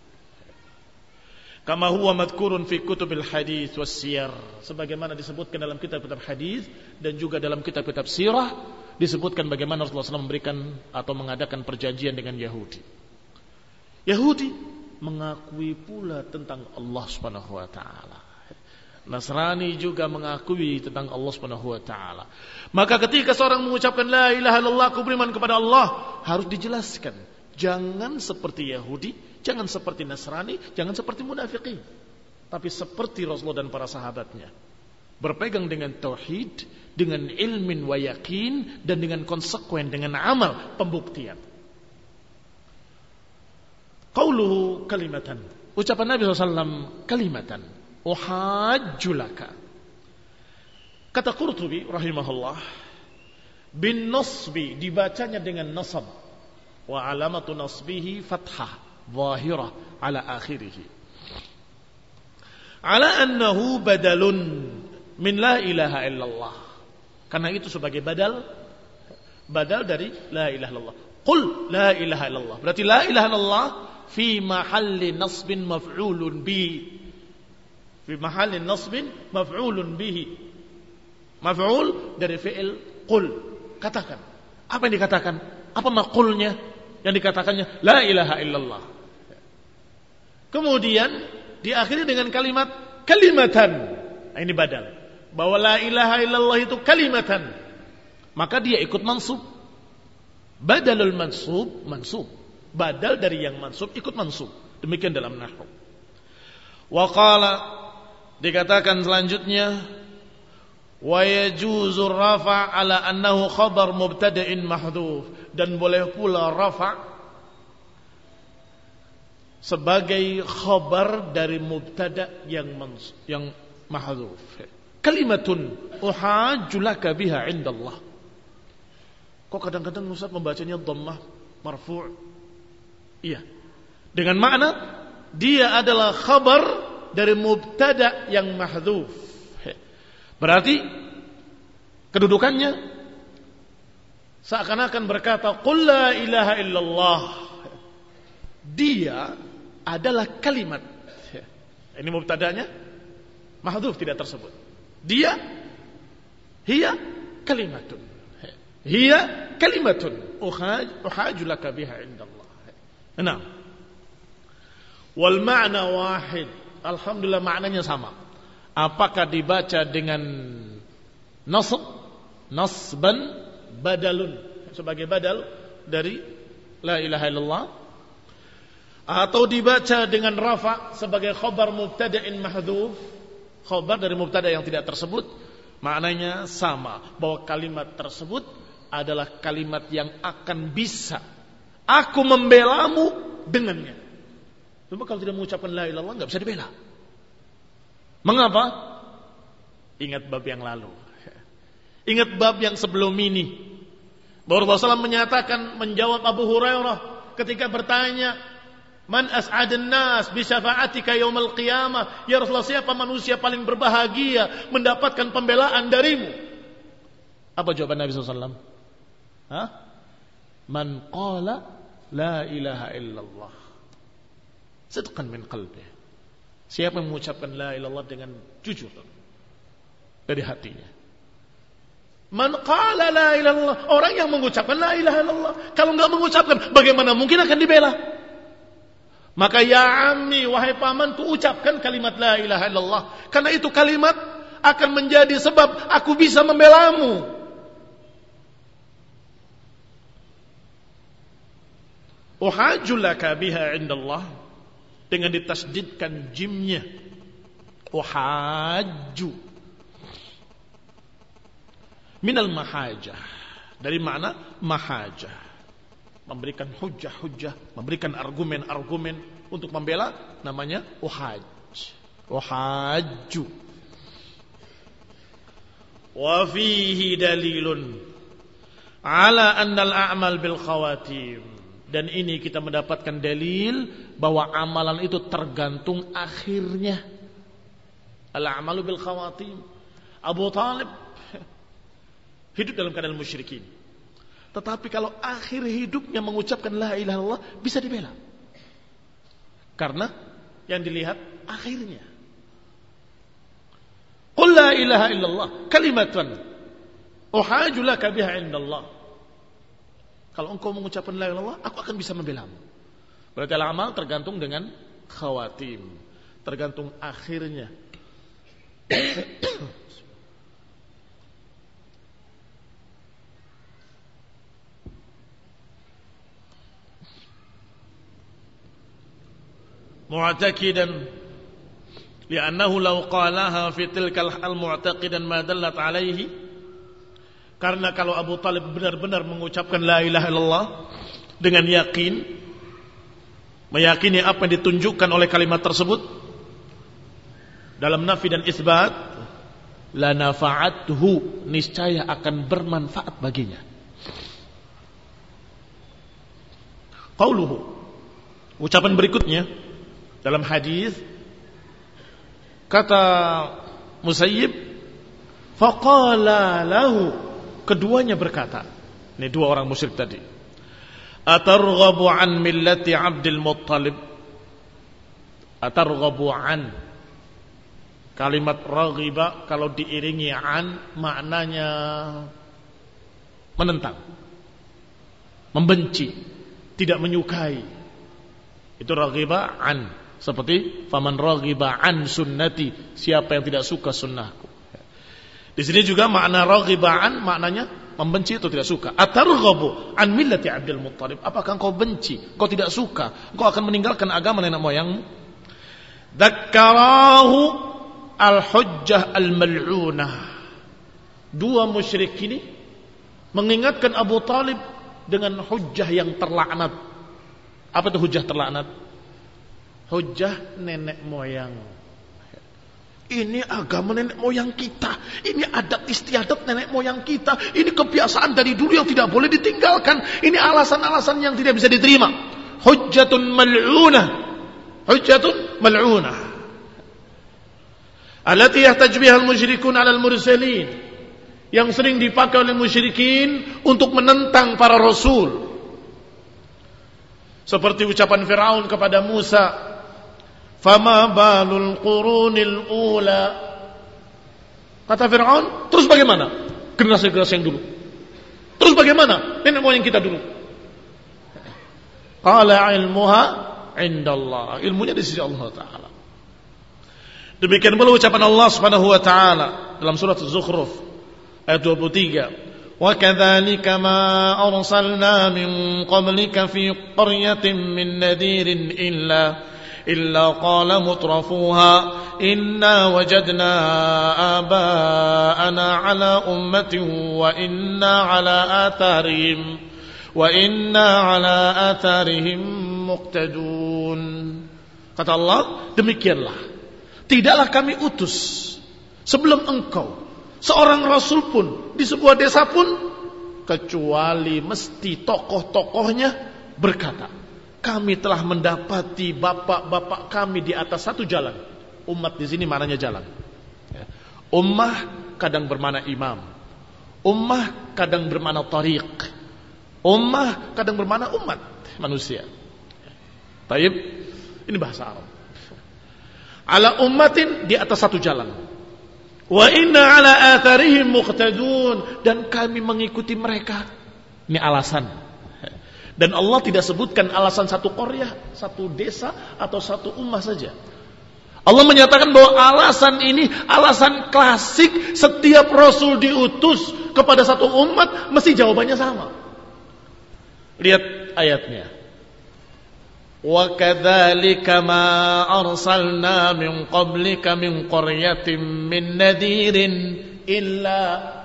Kama huwa madkurun fi kutubil hadis was siyar, sebagaimana disebutkan dalam kitab-kitab hadis dan juga dalam kitab-kitab sirah, disebutkan bagaimana Rasulullah shallallahu alaihi wasallam memberikan atau mengadakan perjanjian dengan Yahudi. Yahudi mengakui pula tentang Allah Subhanahu wa taala. Nasrani juga mengakui tentang Allah Subhanahu wa taala. Maka ketika seorang mengucapkan la ilaha illallah, aku beriman kepada Allah, harus dijelaskan. Jangan seperti Yahudi, jangan seperti Nasrani, jangan seperti munafikin. Tapi seperti Rasulullah dan para sahabatnya. Berpegang dengan tauhid, dengan ilmin wa yakin, dan dengan konsekuen, dengan amal, pembuktian. Qauluhu kalimatan. Ucapan Nabi shallallahu alaihi wasallam kalimatan. Uhajjulaka. Kata Qurtubi rahimahullah, bin nasbi dibacanya dengan nasab, wa alamatu nasbihi fathah zahirah ala akhirih, ala annahu badalun min la ilaha illallah. Karena itu sebagai badal, badal dari la ilaha illallah. Qul la ilaha illallah. Berarti la ilaha illallah fi mahalli nasbin maf'ulun bi. Fi mahalli nasbin maf'ulun bihi. Maf'ul dari fi'il qul. Katakan. Apa yang dikatakan? Apa maqulnya? Yang dikatakannya la ilaha illallah. Kemudian diakhiri dengan kalimat kalimatan. Nah, ini badal. Bahwa la ilaha illallah itu kalimatan. Maka dia ikut mansub. Badalul mansub, mansub. Badal dari yang mansub ikut mansub. Demikian dalam nahwu. Wa qala, dikatakan selanjutnya, wa yajuzu rafa' ala annahu khabar mubtada'in mahdhuf, dan boleh pula rafa' sebagai khabar dari mubtada' yang mans- yang mahdhuf. Kalimatun uhajju laka biha 'indallah. Kok kadang-kadang Ustaz membacanya dhammah marfu'? Iya. Dengan makna dia adalah khabar dari mubtada' yang mahdhuf. Berarti kedudukannya seakan-akan berkata qul la ilaha illallah. Dia adalah kalimat. Ini mubtada'nya mahdhuf, tidak tersebut. Dia hiya kalimatun. Hiya kalimatun uhaj uhaju laka biha indallah. Nah. Wal ma'na wahid. Alhamdulillah maknanya sama. Apakah dibaca dengan nasb, nasban, badalun sebagai badal dari la ilaha illallah, atau dibaca dengan rafa sebagai khabar mubtada'in mahdhuf, khabar dari mubtada yang tidak tersebut, maknanya sama, bahwa kalimat tersebut adalah kalimat yang akan bisa aku membelamu dengannya. Cuma kalau tidak mengucapkan la ilaha illallah enggak bisa dibela. Mengapa? Ingat bab yang lalu. Ingat bab yang sebelum ini. Bahwa Rasulullah shallallahu alaihi wasallam menyatakan, menjawab Abu Hurairah ketika bertanya, man as'adun nas bi syafa'atika yaumil qiyamah? Ya Rasulullah, siapa manusia paling berbahagia mendapatkan pembelaan darimu? Apa jawaban Nabi shallallahu alaihi wasallam? Hah? Man qala la ilaha illallah sidqan min qalbihi. Siapa yang mengucapkan la ilaha illallah dengan jujur dari hatinya. Man qala la ilaha illallah, orang yang mengucapkan la ilaha illallah. Kalau enggak mengucapkan, bagaimana mungkin akan dibela? Maka ya ammi, wahai pamanku, ucapkan kalimat la ilaha illallah, karena itu kalimat akan menjadi sebab aku bisa membelamu. Uhajju laka biha indallah, dengan ditasdidkan jimnya. Uhajju minal mahajah, dari makna mahajah, memberikan hujah-hujah, memberikan argumen-argumen untuk membela, namanya uhaj. Uhajju. Wa fihi dalilun ala annal a'mal bil khawatim, dan ini kita mendapatkan dalil bahwa amalan itu tergantung akhirnya. Al-a'malu bil khawatim. Abu Talib hidup dalam keadaan musyrikin, tetapi kalau akhir hidupnya mengucapkan la ilaha illallah, bisa dibela. Karena yang dilihat akhirnya. Qul la ilaha illallah kalimatan uhaju laka biha indallah. Kalau engkau mengucapkan la ilaha illallah, aku akan bisa membelamu. Berarti amal tergantung dengan khawatim, tergantung akhirnya. mu'taqidan li'annahu law qalaha fi tilkal hal mu'taqidan ma dallat alaihi, karena kalau Abu Talib benar-benar mengucapkan la ilaha illallah dengan yakin, meyakini apa yang ditunjukkan oleh kalimat tersebut dalam nafi dan isbat, la nafa'athu, niscaya akan bermanfaat baginya. Qauluhu, ucapan berikutnya dalam hadis, kata Musayyib, faqala lahu, keduanya berkata, ini dua orang musyrik tadi, atarghabu an millati Abdul Muttalib. Atarghabu an, kalimat raghiba kalau diiringi an maknanya menentang, membenci, tidak menyukai. Itu raghiba an. Seperti faman raghiba an sunnati, siapa yang tidak suka sunnahku. Di sini juga makna raghiba an maknanya membenci atau tidak suka. Atarghabu an millati Abdul Muttalib, apakah engkau benci, engkau tidak suka, engkau akan meninggalkan agama nenek moyangmu? Dzakkarahu al-hujjah al-mal'unah. Dua musyrik ini mengingatkan Abu Talib dengan hujjah yang terlaknat. Apa itu hujjah terlaknat? Hujjah nenek moyang. Ini agama nenek moyang kita, ini adat istiadat nenek moyang kita, ini kebiasaan dari dulu yang tidak boleh ditinggalkan, ini alasan-alasan yang tidak bisa diterima. Hujjatun mal'unah, hujjatun mal'unah allati yahtaj biha al-musyrikun 'ala al-mursalin, yang sering dipakai oleh musyrikin untuk menentang para rasul. Seperti ucapan Firaun kepada Musa, fama balul qurunil ula. Kata Firaun, terus bagaimana generasi-generasi yang dulu? Terus bagaimana nenek moyang kita dulu? Qala ilmuha indallah, ilmunya di sisi Allah Ta'ala. Demikian pula ucapan Allah Subhanahu wa taala dalam surat Az-Zukhruf ayat dua puluh tiga, wa kadzalika ma arsalna min qablika fi qaryatin min nadirin illa illa qala mutrafuha inna wajadna aba'ana ala ummatin wa inna ala atharihim wa inna ala atharihim muqtadun. Kata Allah, demikianlah, tidaklah kami utus sebelum engkau seorang rasul pun di sebuah desa pun, kecuali mesti tokoh-tokohnya berkata, kami telah mendapati bapak-bapak kami di atas satu jalan. Umat di sini maknanya jalan. Ummah kadang bermakna imam, ummah kadang bermakna tariq, ummah kadang bermakna umat manusia. Baik, ini bahasa Arab. Ala ummatin, di atas satu jalan. Wa inna ala atharihim muqtadun, dan kami mengikuti mereka. Ini alasan. Dan Allah tidak sebutkan alasan satu qaryah, satu desa atau satu ummah saja. Allah menyatakan bahwa alasan ini alasan klasik, setiap rasul diutus kepada satu umat mesti jawabannya sama. Lihat ayatnya. Wa kadzalika ma arsalna min qablika min qaryatin min nadirin illa,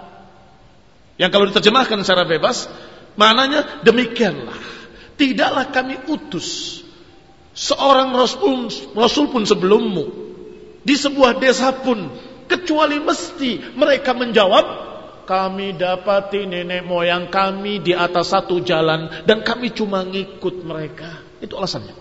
yang kalau diterjemahkan secara bebas maknanya demikianlah, tidaklah kami utus seorang rasul, rasul pun sebelummu di sebuah desa pun, kecuali mesti mereka menjawab, kami dapati nenek moyang kami di atas satu jalan dan kami cuma ngikut mereka. Itu alasannya.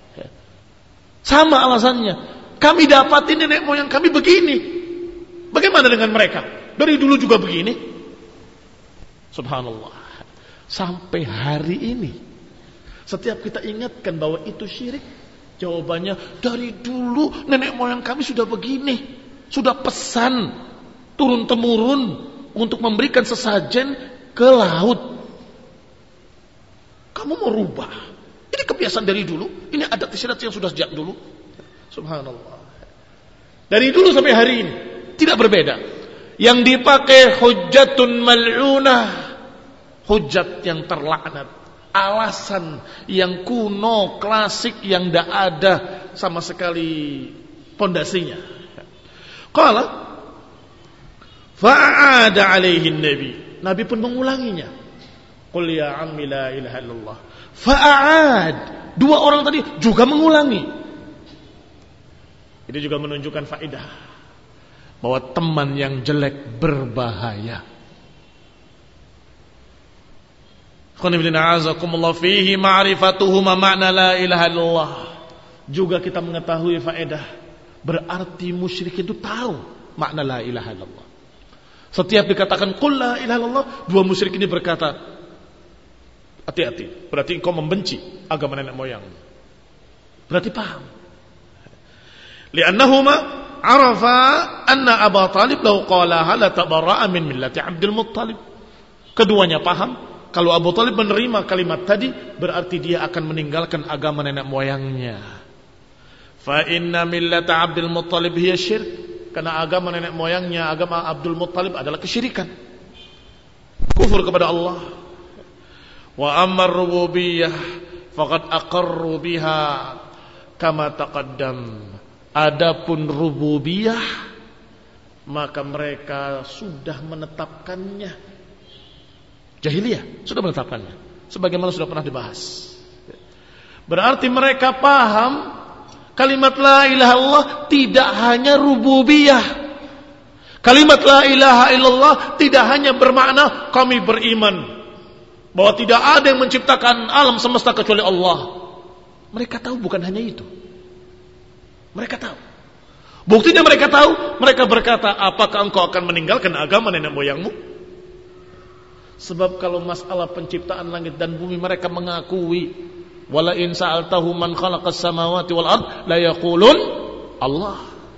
Sama alasannya. Kami dapati nenek moyang kami begini. Bagaimana dengan mereka? Dari dulu juga begini. Subhanallah. Sampai hari ini, setiap kita ingatkan bahwa itu syirik, jawabannya, dari dulu nenek moyang kami sudah begini. Sudah pesan turun-temurun untuk memberikan sesajen ke laut. Kamu mau rubah? Ini kebiasaan dari dulu. Ini adat istiadat yang sudah sejak dulu. Subhanallah. Dari dulu sampai hari ini tidak berbeda. Yang dipakai hujjatun mal'unah, hujjat yang terlaknat, alasan yang kuno, klasik, yang tidak ada sama sekali pondasinya. Qala fa'ada alaihi nabi, Nabi pun mengulanginya. Qul ya ammi la ilaha illallah. Fa'ad, dua orang tadi juga mengulangi. Ini juga menunjukkan faedah bahwa teman yang jelek berbahaya. Qanibillah fihi ma'rifatuhuma ma'na la ilaha illallah. Juga kita mengetahui faedah, berarti musyrik itu tahu makna la ilaha illallah. Setiap dikatakan qul la ilaha illallah, dua musyrik ini berkata, hati-hati, berarti engkau membenci agama nenek moyang. Berarti paham. Li'annahuma arafa anna Abu Talib law qalaha la tabarra'a min millati Abdul Muttalib. Keduanya paham, kalau Abu Talib menerima kalimat tadi, berarti dia akan meninggalkan agama nenek moyangnya. Fa inna millata Abdul Muttalib hiya syirk. Karena agama nenek moyangnya, agama Abdul Muttalib adalah kesyirikan, kufur kepada Allah. Wa ammar rububiyah faqad aqarru biha kama taqaddam. Adapun rububiyah, maka mereka sudah menetapkannya. Jahiliyah sudah menetapkannya, sebagaimana sudah pernah dibahas. Berarti mereka paham kalimat la ilaha illallah tidak hanya rububiyah. Kalimat la ilaha illallah tidak hanya bermakna kami beriman bahwa tidak ada yang menciptakan alam semesta kecuali Allah. Mereka tahu bukan hanya itu. Mereka tahu. Buktinya mereka tahu, mereka berkata, apakah engkau akan meninggalkan agama nenek moyangmu? Sebab kalau masalah penciptaan langit dan bumi, mereka mengakui, wala in sa'altahu man khalaqas samawati wal ard la yaqulun Allah.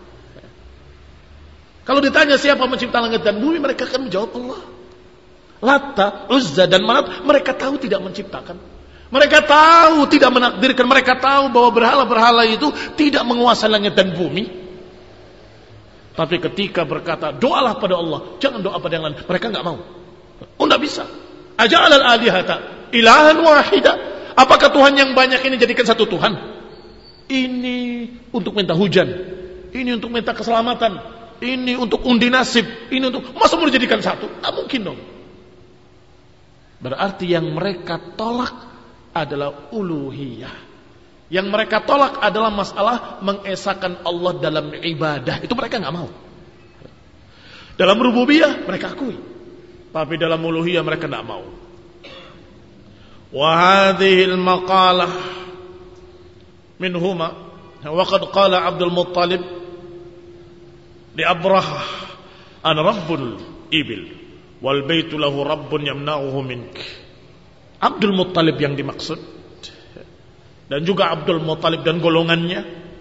Kalau ditanya siapa mencipta langit dan bumi, mereka akan menjawab Allah. Lata, Uzza dan Manat, mereka tahu tidak menciptakan. Mereka tahu tidak menakdirkan. Mereka tahu bahwa berhala-berhala itu tidak menguasai langit dan bumi. Tapi ketika berkata doalah pada Allah, jangan doa pada yang lain, mereka enggak mau. Oh, enggak bisa. Aja'alal alihata ilahan wahida. Apakah Tuhan yang banyak ini jadikan satu Tuhan? Ini untuk minta hujan, ini untuk minta keselamatan, ini untuk undi nasib, ini untuk, masa mau dijadikan satu? Tak mungkin dong. Berarti yang mereka tolak adalah uluhiyah. Yang mereka tolak adalah masalah mengesahkan Allah dalam ibadah. Itu mereka enggak mau. Dalam rububiyah mereka akui, tapi dalam uluhiyah mereka enggak mau. Wa hadhil maqalah minhuma wa qad qala Abdul Muttalib li Abraha ana rabbul ibil wal baitu lahu rabbun yamna'uhu mink. Abdul Muttalib yang dimaksud, dan juga Abdul Muttalib dan golongannya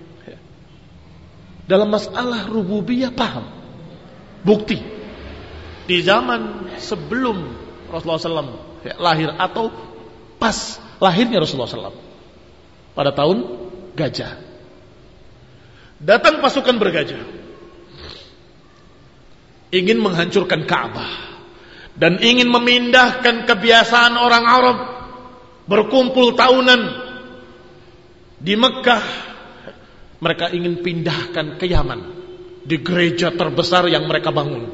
dalam masalah rububiyah paham. Bukti di zaman sebelum Rasulullah shallallahu alaihi wasallam lahir atau pas lahirnya Rasulullah shallallahu alaihi wasallam pada tahun gajah, datang pasukan bergajah ingin menghancurkan Ka'bah dan ingin memindahkan kebiasaan orang Arab berkumpul tahunan di Mekah. Mereka ingin pindahkan ke Yaman, di gereja terbesar yang mereka bangun,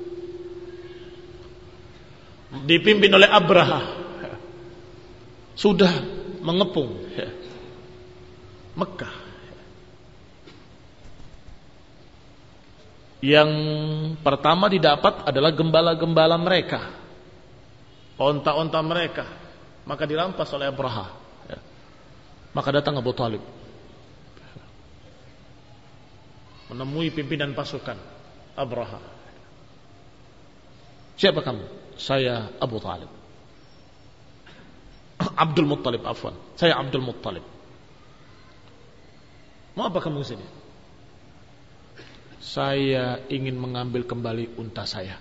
dipimpin oleh Abraha, sudah mengepung Mekah. Yang pertama didapat adalah gembala-gembala mereka, onta-onta mereka, maka dirampas oleh Abraha. Maka datang Abu Talib menemui pimpinan pasukan Abraha. Siapa kamu? Saya Abu Talib. Abdul Muttalib, afwan. Saya Abdul Muttalib. Mau apa kamu sini? Saya ingin mengambil kembali unta saya.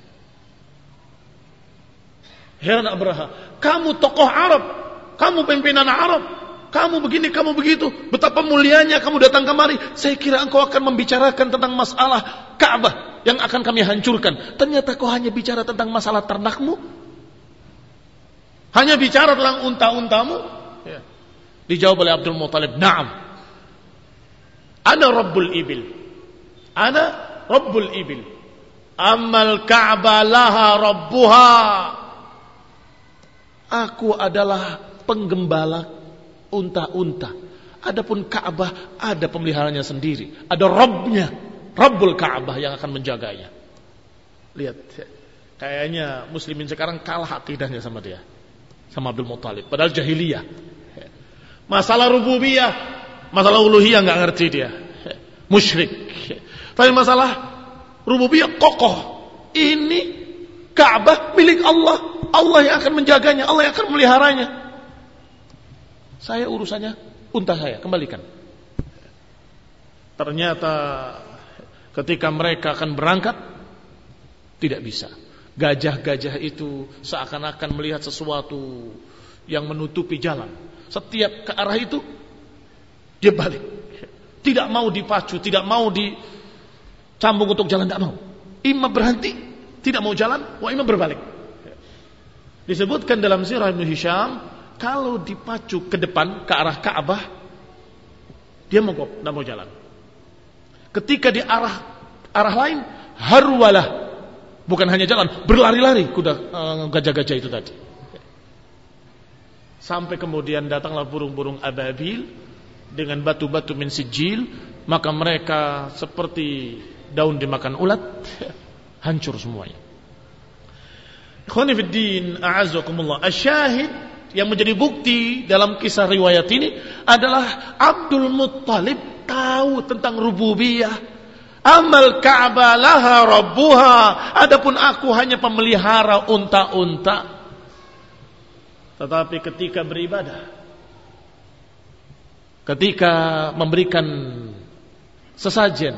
Heran Abraha, kamu tokoh Arab, kamu pimpinan Arab, kamu begini, kamu begitu, betapa mulianya kamu datang kemari. Saya kira engkau akan membicarakan tentang masalah Ka'bah. yang akan kami hancurkan. Ternyata kau hanya bicara tentang masalah ternakmu, hanya bicara tentang unta-untamu. Ya. Dijawab oleh Abdul Muttalib, "Na'am. Ana Rabbul Ibil. Ana Rabbul Ibil. Amal Ka'bah laha Rabbuha." Aku adalah penggembala unta-unta. Adapun Ka'bah ada pemeliharanya sendiri, ada Rabbnya, Rabbul Ka'bah yang akan menjaganya. Lihat, kayaknya muslimin sekarang kalah akidahnya sama dia, sama Abdul Muttalib. Padahal jahiliyah. Masalah rububiyah, masalah uluhiyah nggak ngerti dia, musyrik. Tapi masalah rububiyah kokoh. Ini Ka'bah milik Allah. Allah yang akan menjaganya, Allah yang akan meliharanya. Saya urusannya unta saya, kembalikan. Ternyata ketika mereka akan berangkat, tidak bisa. Gajah-gajah itu seakan-akan melihat sesuatu yang menutupi jalan. Setiap ke arah itu dia balik. Tidak mau dipacu, tidak mau dicambung untuk jalan, tidak mau. Imam berhenti, tidak mau jalan, wa imam berbalik. Disebutkan dalam sirah Ibnu Hisham, kalau dipacu ke depan ke arah Ka'bah, dia mogok, tidak mau jalan. Ketika di arah arah lain, harwalah, bukan hanya jalan, berlari-lari kuda uh, gajah-gajah itu tadi. Sampai kemudian datanglah burung-burung ababil dengan batu-batu min sijil, maka mereka seperti daun dimakan ulat, hancur semuanya. Ikhwani fid din, a'azzakumullah. Asyahid yang menjadi bukti dalam kisah riwayat ini adalah Abdul Muttalib tahu tentang rububiyah. Amal Ka'bah laha Rabbuha. Adapun aku hanya pemelihara unta-unta. Tetapi ketika beribadah, ketika memberikan sesajen,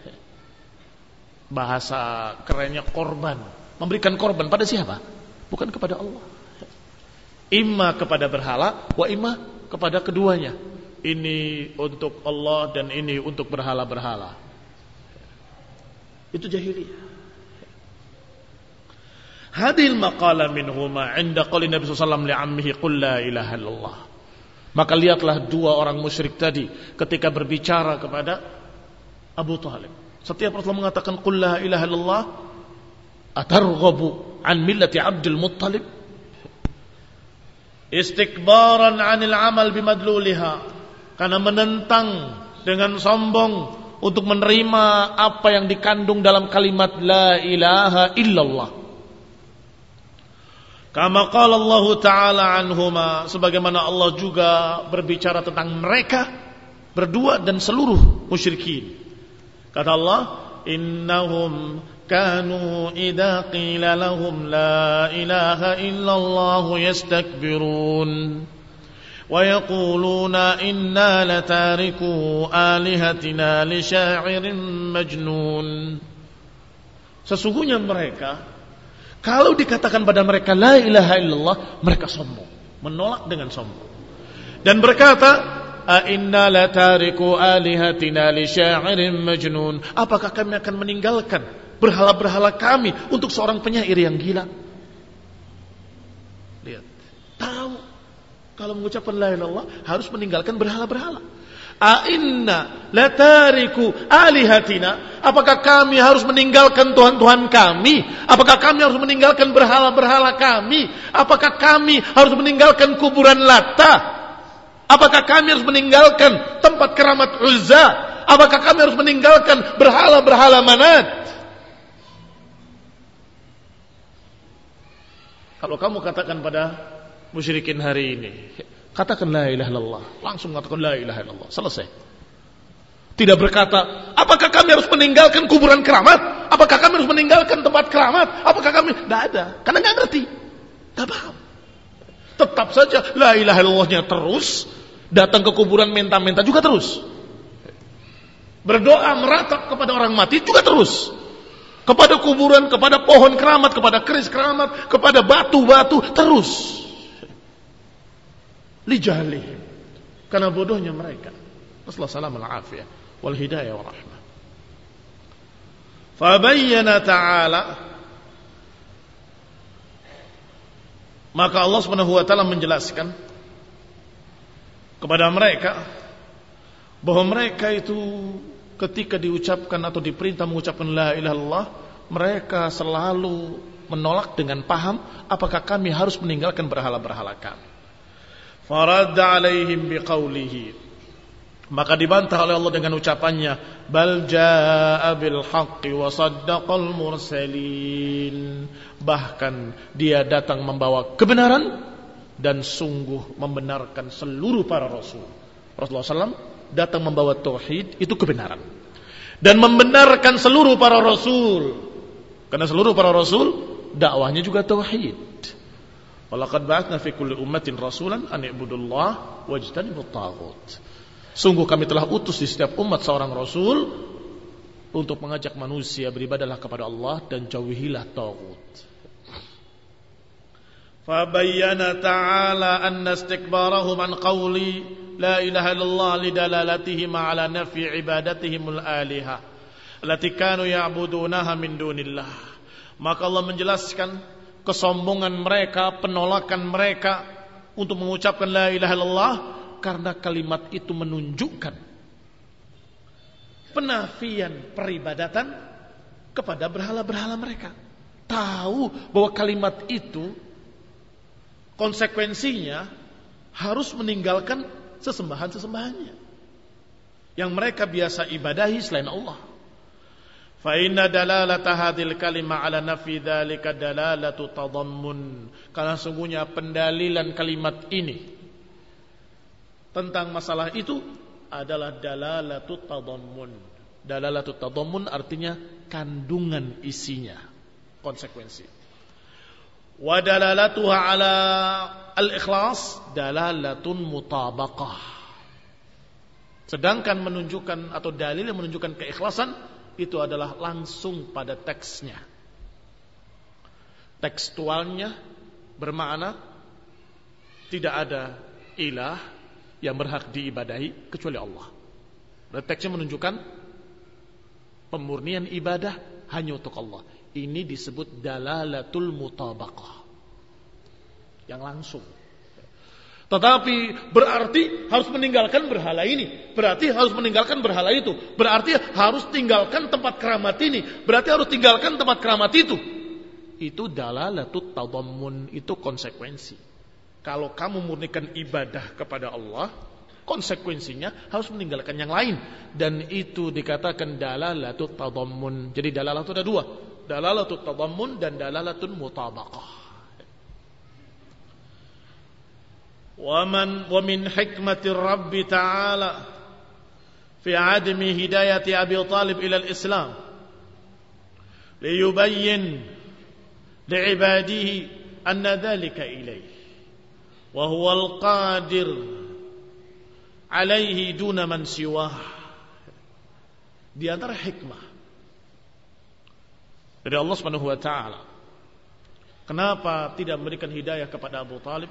bahasa kerennya korban, memberikan korban pada siapa? Bukan kepada Allah. Imma kepada berhala, wa imma kepada keduanya. Ini untuk Allah dan ini untuk berhala-berhala. Itu jahiliyah. Hadil maqala minhuma inda qali Nabi sallallahu alaihi wasallam li'ammihi qul la ilaha illallah. Maka lihatlah dua orang musyrik tadi ketika berbicara kepada Abu Talib. Setiap Rasulullah mengatakan qul la ilaha illallah, atarghabu an millati Abdul Muttalib, istikbaran anil amal bimadluliha, karena menentang dengan sombong untuk menerima apa yang dikandung dalam kalimat la ilaha illallah. Kama qala Allah Ta'ala anhuma, sebagaimana Allah juga berbicara tentang mereka berdua dan seluruh musyrikin. Kata Allah, innahum kanu idza qila lahum la ilaha illallah yastakbirun wa yaquluna inna latariku alihatina li sya'irin majnun. Sesungguhnya mereka, kalau dikatakan pada mereka la ilaha illallah, mereka sombong, menolak dengan sombong dan berkata, a inna latariku alihatina li sya'irin majnun, apakah kami akan meninggalkan berhala-berhala kami untuk seorang penyair yang gila? Lihat, tahu kalau mengucapkan la ilaha illallah harus meninggalkan berhala-berhala. A inna latariku alihatina, apakah kami harus meninggalkan Tuhan-Tuhan kami? Apakah kami harus meninggalkan berhala-berhala kami? Apakah kami harus meninggalkan kuburan Lata? Apakah kami harus meninggalkan tempat keramat Uzza? Apakah kami harus meninggalkan berhala-berhala Manat? Kalau kamu katakan pada musyrikin hari ini, katakan la ilaha illallah, langsung katakan la ilaha illallah, selesai. Tidak berkata, apakah kami harus meninggalkan kuburan keramat? Apakah kami harus meninggalkan tempat keramat? Apakah kami? Tidak ada, karena nggak ngerti, nggak paham. Tetap saja la ilaha illallahnya terus, datang ke kuburan minta-minta juga terus, berdoa meratap kepada orang mati juga terus, kepada kuburan, kepada pohon keramat, kepada keris keramat, kepada batu-batu terus. Lijalihim, karena bodohnya mereka. Nasallahu alaihi wal afiyah wal hidayah wa rahmah. Fabayyana ta'ala, maka Allah Subhanahu wa taala menjelaskan kepada mereka bahwa mereka itu ketika diucapkan atau diperintah mengucapkan la ilaha illallah, mereka selalu menolak dengan paham apakah kami harus meninggalkan berhala-berhala kami. Faradda alaihim biqaulihi, maka dibantah oleh Allah dengan ucapannya, bal jaa bil haqqi wa saddaqal mursalin, bahkan dia datang membawa kebenaran dan sungguh membenarkan seluruh para rasul. Rasulullah shallallahu alaihi wasallam datang membawa tauhid, itu kebenaran, dan membenarkan seluruh para rasul, karena seluruh para rasul dakwahnya juga tauhid. Walaqad ba'atsna fi kulli ummatin rasulan an i'budullah wajtanibut taghut. Sungguh kami telah utus di setiap umat seorang rasul untuk mengajak manusia beribadahlah kepada Allah dan jauhilah taghut. Fabayyana ta'ala anna istikbarahum an qawli la ilaha illallah lidalalatihi ma'ala nafi ibadatihimul alihah allati kanu ya'budunaha min dunillah. Maka Allah menjelaskan kesombongan mereka, penolakan mereka untuk mengucapkan la ilaha illallah, karena kalimat itu menunjukkan penafian peribadatan kepada berhala-berhala mereka. Tahu bahwa kalimat itu konsekuensinya harus meninggalkan sesembahan-sesembahannya yang mereka biasa ibadahi selain Allah. Fa inna dalalata hadhil kalimah ala nafi dzalika dalalatu tadammun, karena sungguhnya pendalilan kalimat ini tentang masalah itu adalah dalalatu tadammun. Dalalatu tadammun artinya kandungan isinya, konsekuensi. Wa dalalatuha ala al-ikhlas dalalatun mutabaqah. Sedangkan menunjukkan atau dalil yang menunjukkan keikhlasan itu adalah langsung pada teksnya. Tekstualnya bermakna tidak ada ilah yang berhak diibadahi kecuali Allah. Dan teksnya menunjukkan pemurnian ibadah hanya untuk Allah. Ini disebut dalalatul mutabaqah, yang langsung. Tetapi berarti harus meninggalkan berhala ini, berarti harus meninggalkan berhala itu, berarti harus tinggalkan tempat keramat ini, berarti harus tinggalkan tempat keramat itu. Itu dalalatut tadammun, itu konsekuensi. Kalau kamu murnikan ibadah kepada Allah, konsekuensinya harus meninggalkan yang lain, dan itu dikatakan dalalatut tadammun. Jadi dalalah itu ada dua, dalalatut tadammun dan dalalatun mutabaqah. ومن ومن حكمة الرب تعالى في عدم هداية أبي طالب إلى الإسلام ليبين لعباده أن ذلك إليه وهو القادر عليه دون من سواه. Di antara hikmah dari Allah Subhanahu wa taala, kenapa tidak memberikan hidayah kepada Abu Talib?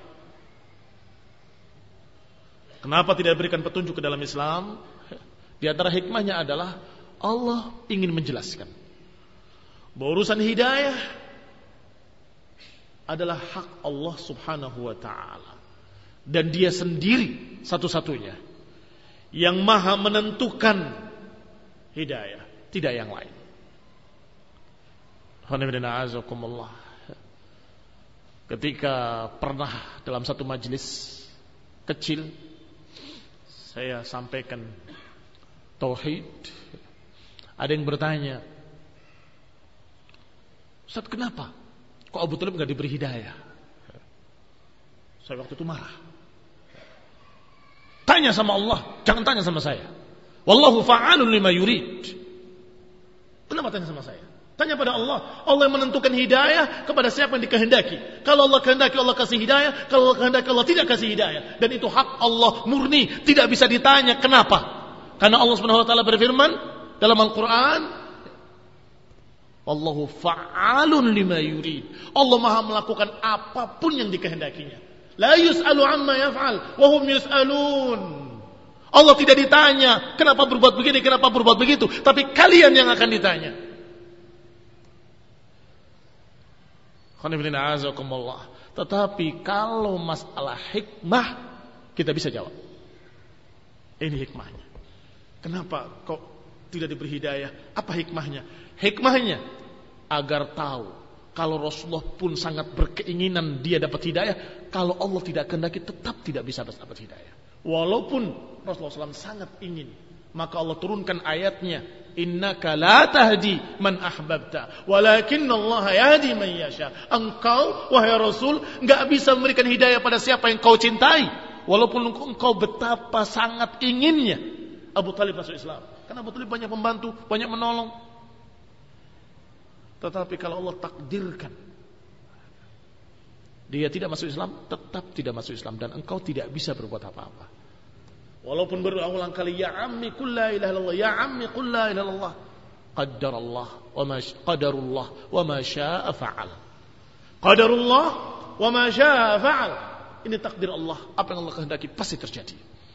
Kenapa tidak berikan petunjuk ke dalam Islam? Di antara hikmahnya adalah Allah ingin menjelaskan bahwa urusan hidayah adalah hak Allah Subhanahu wa taala, dan Dia sendiri satu-satunya yang maha menentukan hidayah, tidak yang lain. Ketika pernah dalam satu majelis kecil saya sampaikan tauhid, ada yang bertanya, Ustaz, kenapa kok Abu Thalib enggak diberi hidayah? Saya waktu itu marah. Tanya sama Allah, jangan tanya sama saya. Wallahu fa'alun lima yurid. Kenapa tanya sama saya? Tanya pada Allah. Allah yang menentukan hidayah kepada siapa yang dikehendaki. Kalau Allah kehendaki, Allah kasih hidayah. Kalau Allah kehendaki, Allah tidak kasih hidayah. Dan itu hak Allah murni, tidak bisa ditanya kenapa. Karena Allah Subhanahu wa taala berfirman dalam Al-Qur'an, Wallahu fa'alun lima yurid. Allah Maha melakukan apapun yang dikehendakinya. La yus'alu amma yaf'al wa hum yus'alun. Allah tidak ditanya kenapa berbuat begini, kenapa berbuat begitu, tapi kalian yang akan ditanya. Tetapi kalau masalah hikmah, kita bisa jawab. Ini hikmahnya. Kenapa kok tidak diberi hidayah? Apa hikmahnya? Hikmahnya agar tahu kalau Rasulullah pun sangat berkeinginan dia dapat hidayah, kalau Allah tidak kehendaki tetap tidak bisa dapat hidayah. Walaupun Rasulullah shallallahu alaihi wasallam sangat ingin, maka Allah turunkan ayatnya, innaka la tahdi man ahbabta walakinna Allah yahdi man yasha. Engkau wahai Rasul enggak bisa memberikan hidayah pada siapa yang kau cintai, walaupun engkau betapa sangat inginnya Abu Talib masuk Islam. Karena Abu Talib banyak membantu, banyak menolong. Tetapi kalau Allah takdirkan dia tidak masuk Islam, tetap tidak masuk Islam, dan engkau tidak bisa berbuat apa-apa. Walaupun berulang kali, ya ammi qul la ilaha illallah, ya ammi qul la ilaha illallah, qaddarallah wa ma qadarullah wa ma syaa'a fa'al. Qadarullah wa ma syaa'a fa'al. Ini takdir Allah, apa yang Allah kehendaki pasti terjadi.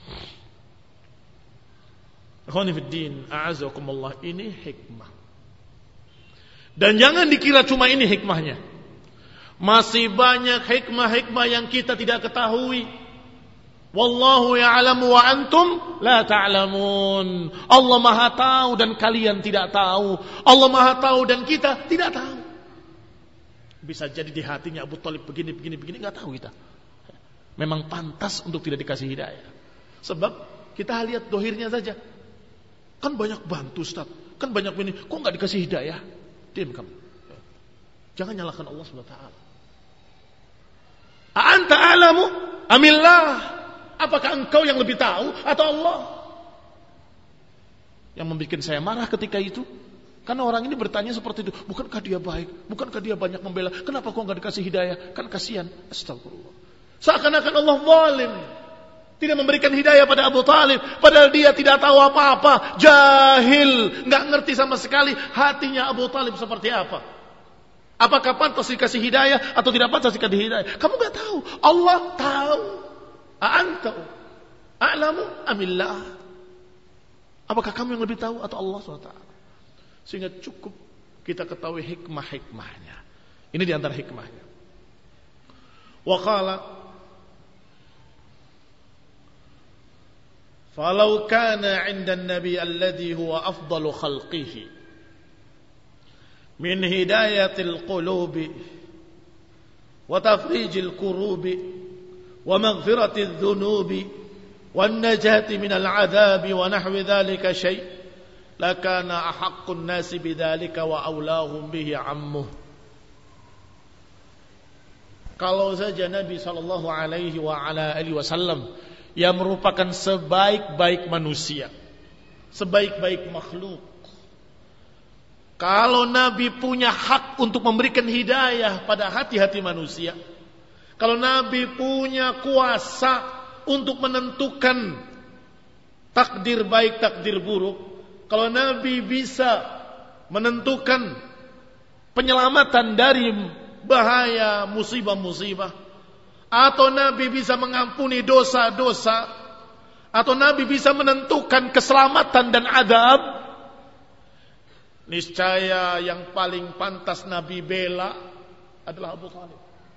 Ikhwani fid din, a'azakumullah, ini hikmah. Dan jangan dikira cuma ini hikmahnya. Masih banyak hikmah-hikmah yang kita tidak ketahui. Wallahu ya'lamu wa antum la ta'lamun. Allah Maha tahu dan kalian tidak tahu. Allah Maha tahu dan kita tidak tahu. Bisa jadi di hatinya Abu Talib begini, begini, begini, enggak tahu kita. Memang pantas untuk tidak dikasih hidayah. Sebab kita lihat dohirnya saja. Kan banyak bantu, Ustaz. Kan banyak ini, kok enggak dikasih hidayah? Diam kamu. Jangan nyalahkan Allah subhanahu wa taala. A'anta a'lamu amillah? Apakah engkau yang lebih tahu atau Allah? Yang membuat saya marah ketika itu, karena orang ini bertanya seperti itu, bukankah dia baik? Bukankah dia banyak membela? Kenapa kok enggak dikasih hidayah? Kan kasihan. Astagfirullah. Seakan-akan Allah zalim, tidak memberikan hidayah pada Abu Talib, padahal dia tidak tahu apa-apa, jahil, enggak ngerti sama sekali hatinya Abu Talib seperti apa. Apakah pantas dikasih hidayah atau tidak pantas dikasih hidayah? Kamu enggak tahu. Allah tahu. A'anta a'lamu amillah? Apakah kamu yang lebih tahu atau Allah subhanahu wa taala? Sehingga cukup kita ketahui hikmah-hikmahnya. Ini di antara hikmahnya. Wa qala falau kana 'inda an-nabi alladhi huwa afdalu khalqihi min hidayatil qulubi wa tafrijil kurubi wa maghfiratil dhunubi wan najati minal 'adzabi wa nahwi dhalika syai' lakana ahaqqun nasi bidzalika wa aulahum bihi 'ammuh. Kalau saja Nabi sallallahu alaihi wa ala alihi wasallam yang merupakan sebaik-baik manusia, sebaik-baik makhluk, kalau Nabi punya hak untuk memberikan hidayah pada hati-hati manusia, kalau Nabi punya kuasa untuk menentukan takdir baik, takdir buruk, kalau Nabi bisa menentukan penyelamatan dari bahaya, musibah-musibah, atau Nabi bisa mengampuni dosa-dosa, atau Nabi bisa menentukan keselamatan dan adab, niscaya yang paling pantas Nabi bela adalah Abu Talib.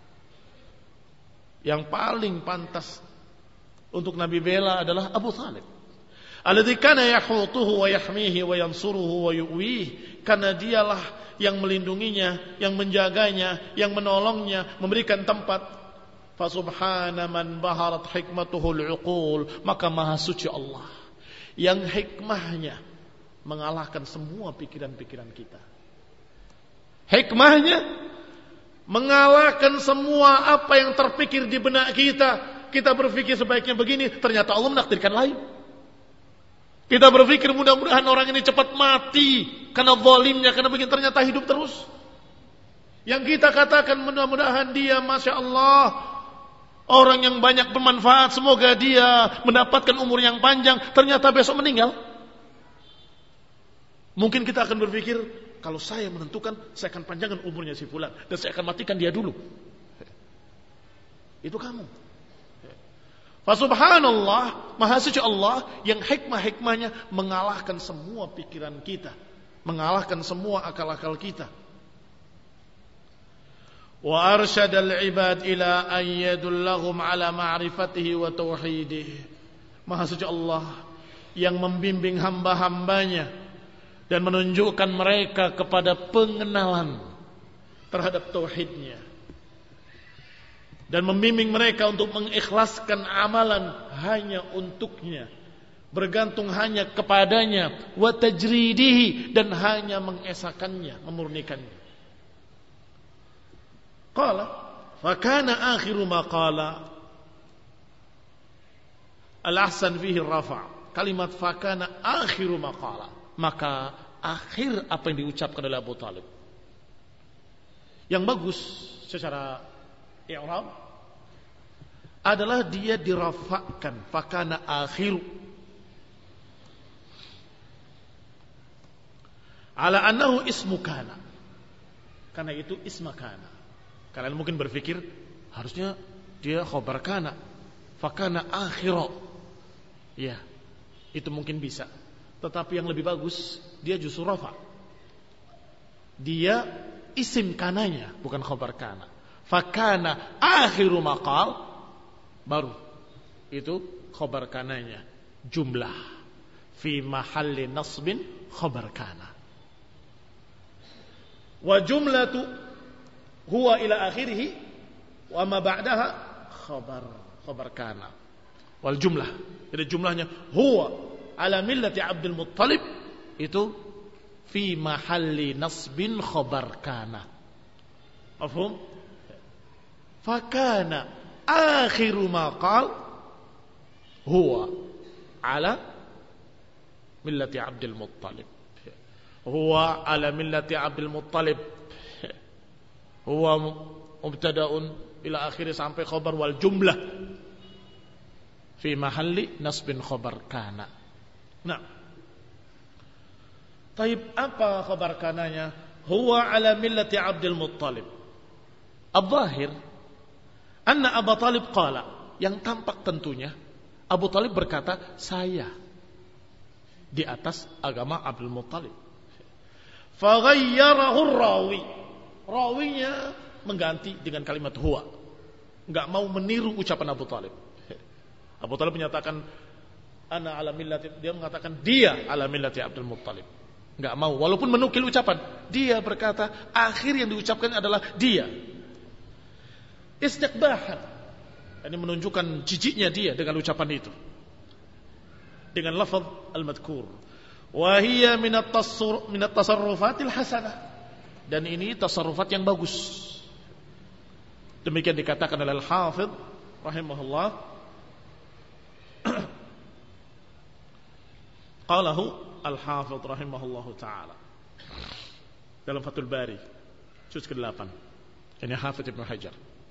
Yang paling pantas untuk Nabi bela adalah Abu Talib. Alladzi kana yahutuhu wa yahmihi wa yansuruhu wa yu'wih, karena dialah yang melindunginya, yang menjaganya, yang menolongnya, memberikan tempat. Fa subhana man baharat hikmatuhul uqul, maka maha suci Allah yang hikmahnya mengalahkan semua pikiran-pikiran kita. Hikmahnya mengalahkan semua apa yang terpikir di benak kita. Kita berpikir sebaiknya begini, ternyata Allah menakdirkan lain. Kita berpikir mudah-mudahan orang ini cepat mati karena zalimnya, karena begini, ternyata hidup terus. Yang kita katakan mudah-mudahan dia Masya Allah orang yang banyak bermanfaat, semoga dia mendapatkan umur yang panjang, ternyata besok meninggal. Mungkin kita akan berpikir, kalau saya menentukan, saya akan panjangkan umurnya si fulan, dan saya akan matikan dia dulu. Itu kamu. Fasubhanallah, maha suci Allah yang hikmah-hikmahnya mengalahkan semua pikiran kita, mengalahkan semua akal-akal kita. Wa arsyadal ibad ila an yadullahum ala ma'rifatihi wa tauhidihi. Maha suci Allah yang membimbing hamba-hambanya dan menunjukkan mereka kepada pengenalan terhadap tauhidnya, dan membimbing mereka untuk mengikhlaskan amalan hanya untuknya, bergantung hanya kepadanya, wa tajridihi, dan hanya mengesakannya, memurnikannya. Qala fakana akhiru ma qala al-ahsan fihi rafa'. Kalimat fakana akhiru ma qala, maka akhir apa yang diucapkan oleh Abu Talib. Yang bagus secara i'rab adalah dia dirafa'kan, fakana akhiru, ala annahu ismu kana, karena itu isma kana. Kalian mungkin berpikir harusnya dia khabar kana, fakana akhiru. Ya, itu mungkin bisa. Tetapi yang lebih bagus dia justru rafa. Dia isim kananya, bukan khabar kana. Fakana akhiru maqal, baru itu khabar kananya, jumlah fi mahalli nasbin khabar kana. Wa jumlatu huwa ila akhirih wa ma ba'daha khabar khabar kana. Wal jumlah, jadi jumlahnya huwa ala millati Abdul Muttalib, itu fi mahalli nasbin khabar kana. Mafhum? Fakana akhiru ma qal huwa ala millati Abdul Muttalib. Huwa ala millati Abdul Muttalib, huwa mubtada'un ila akhirih sampai khabar, wal jumlah fi mahalli nasbin khabar kana. Nah, taib apa khabar kananya? Huwa ala millati Abdul Muttalib. Al-zahir anna Abu Talib qala, yang tampak tentunya Abu Talib berkata saya di atas agama Abdul Muttalib. Faghayyarahu rawi, rawinya mengganti dengan kalimat huwa, enggak mau meniru ucapan Abu Talib. Abu Talib menyatakan ana ala millati, dia mengatakan dia ala millati Abdul Muttalib. Enggak mau, walaupun menukil ucapan, dia berkata akhir yang diucapkan adalah dia. Istiqbahan, ini menunjukkan jijiknya dia dengan ucapan itu, dengan lafaz al-madhkur. Wa hiya min at-tasarrufatil hasanah, dan ini tasarrufat yang bagus. Demikian dikatakan oleh Al-Hafidh rahimahullah. Qalahu Al-Hafidh rahimahullahu ta'ala dalam Fathul Bari juz ke-delapan. Ini Hafidh Ibn Hajar.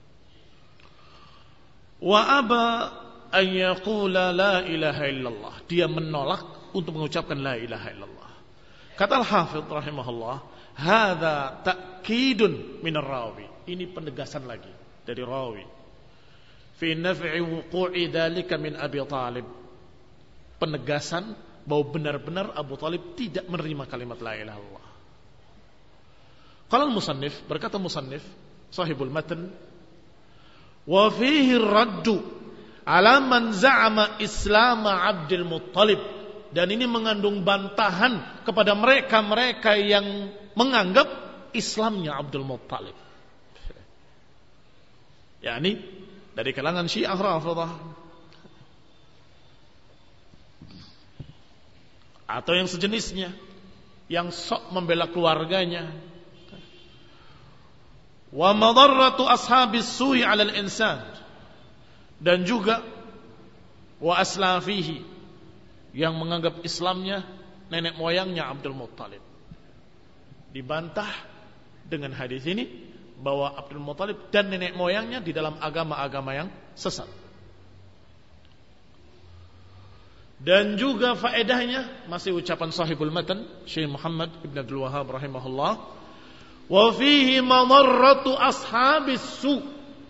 Wa aba an yaqula la ilaha illallah, dia menolak untuk mengucapkan la ilaha illallah. Kata Al-Hafidh rahimahullah, hadza ta'kidun min ar-rawi, ini penegasan lagi dari rawi, fi naf'i wuqu'i dzalika min Abi Talib, penegasan bahwa benar-benar Abu Talib tidak menerima kalimat la ilaha illallah. Qala al-musannif, berkata musannif sahibul matan, wa fihi ar-raddu ala man za'ama islam Abdul Muttalib, dan ini mengandung bantahan kepada mereka-mereka yang menganggap Islamnya Abdul Muttalib, yakni dari kalangan Syiah Rafidhah atau yang sejenisnya, yang sok membela keluarganya. Wa madarratu ashabis su'i 'alal insan, dan juga wa aslafihi, yang menganggap Islamnya nenek moyangnya Abdul Muttalib. Dibantah dengan hadis ini bahwa Abdul Muttalib dan nenek moyangnya di dalam agama-agama yang sesat. Dan juga faedahnya, masih ucapan sahibul matan Syekh Muhammad Ibn Abdul Wahhab rahimahullah, wa fihi madarratu ashabis su,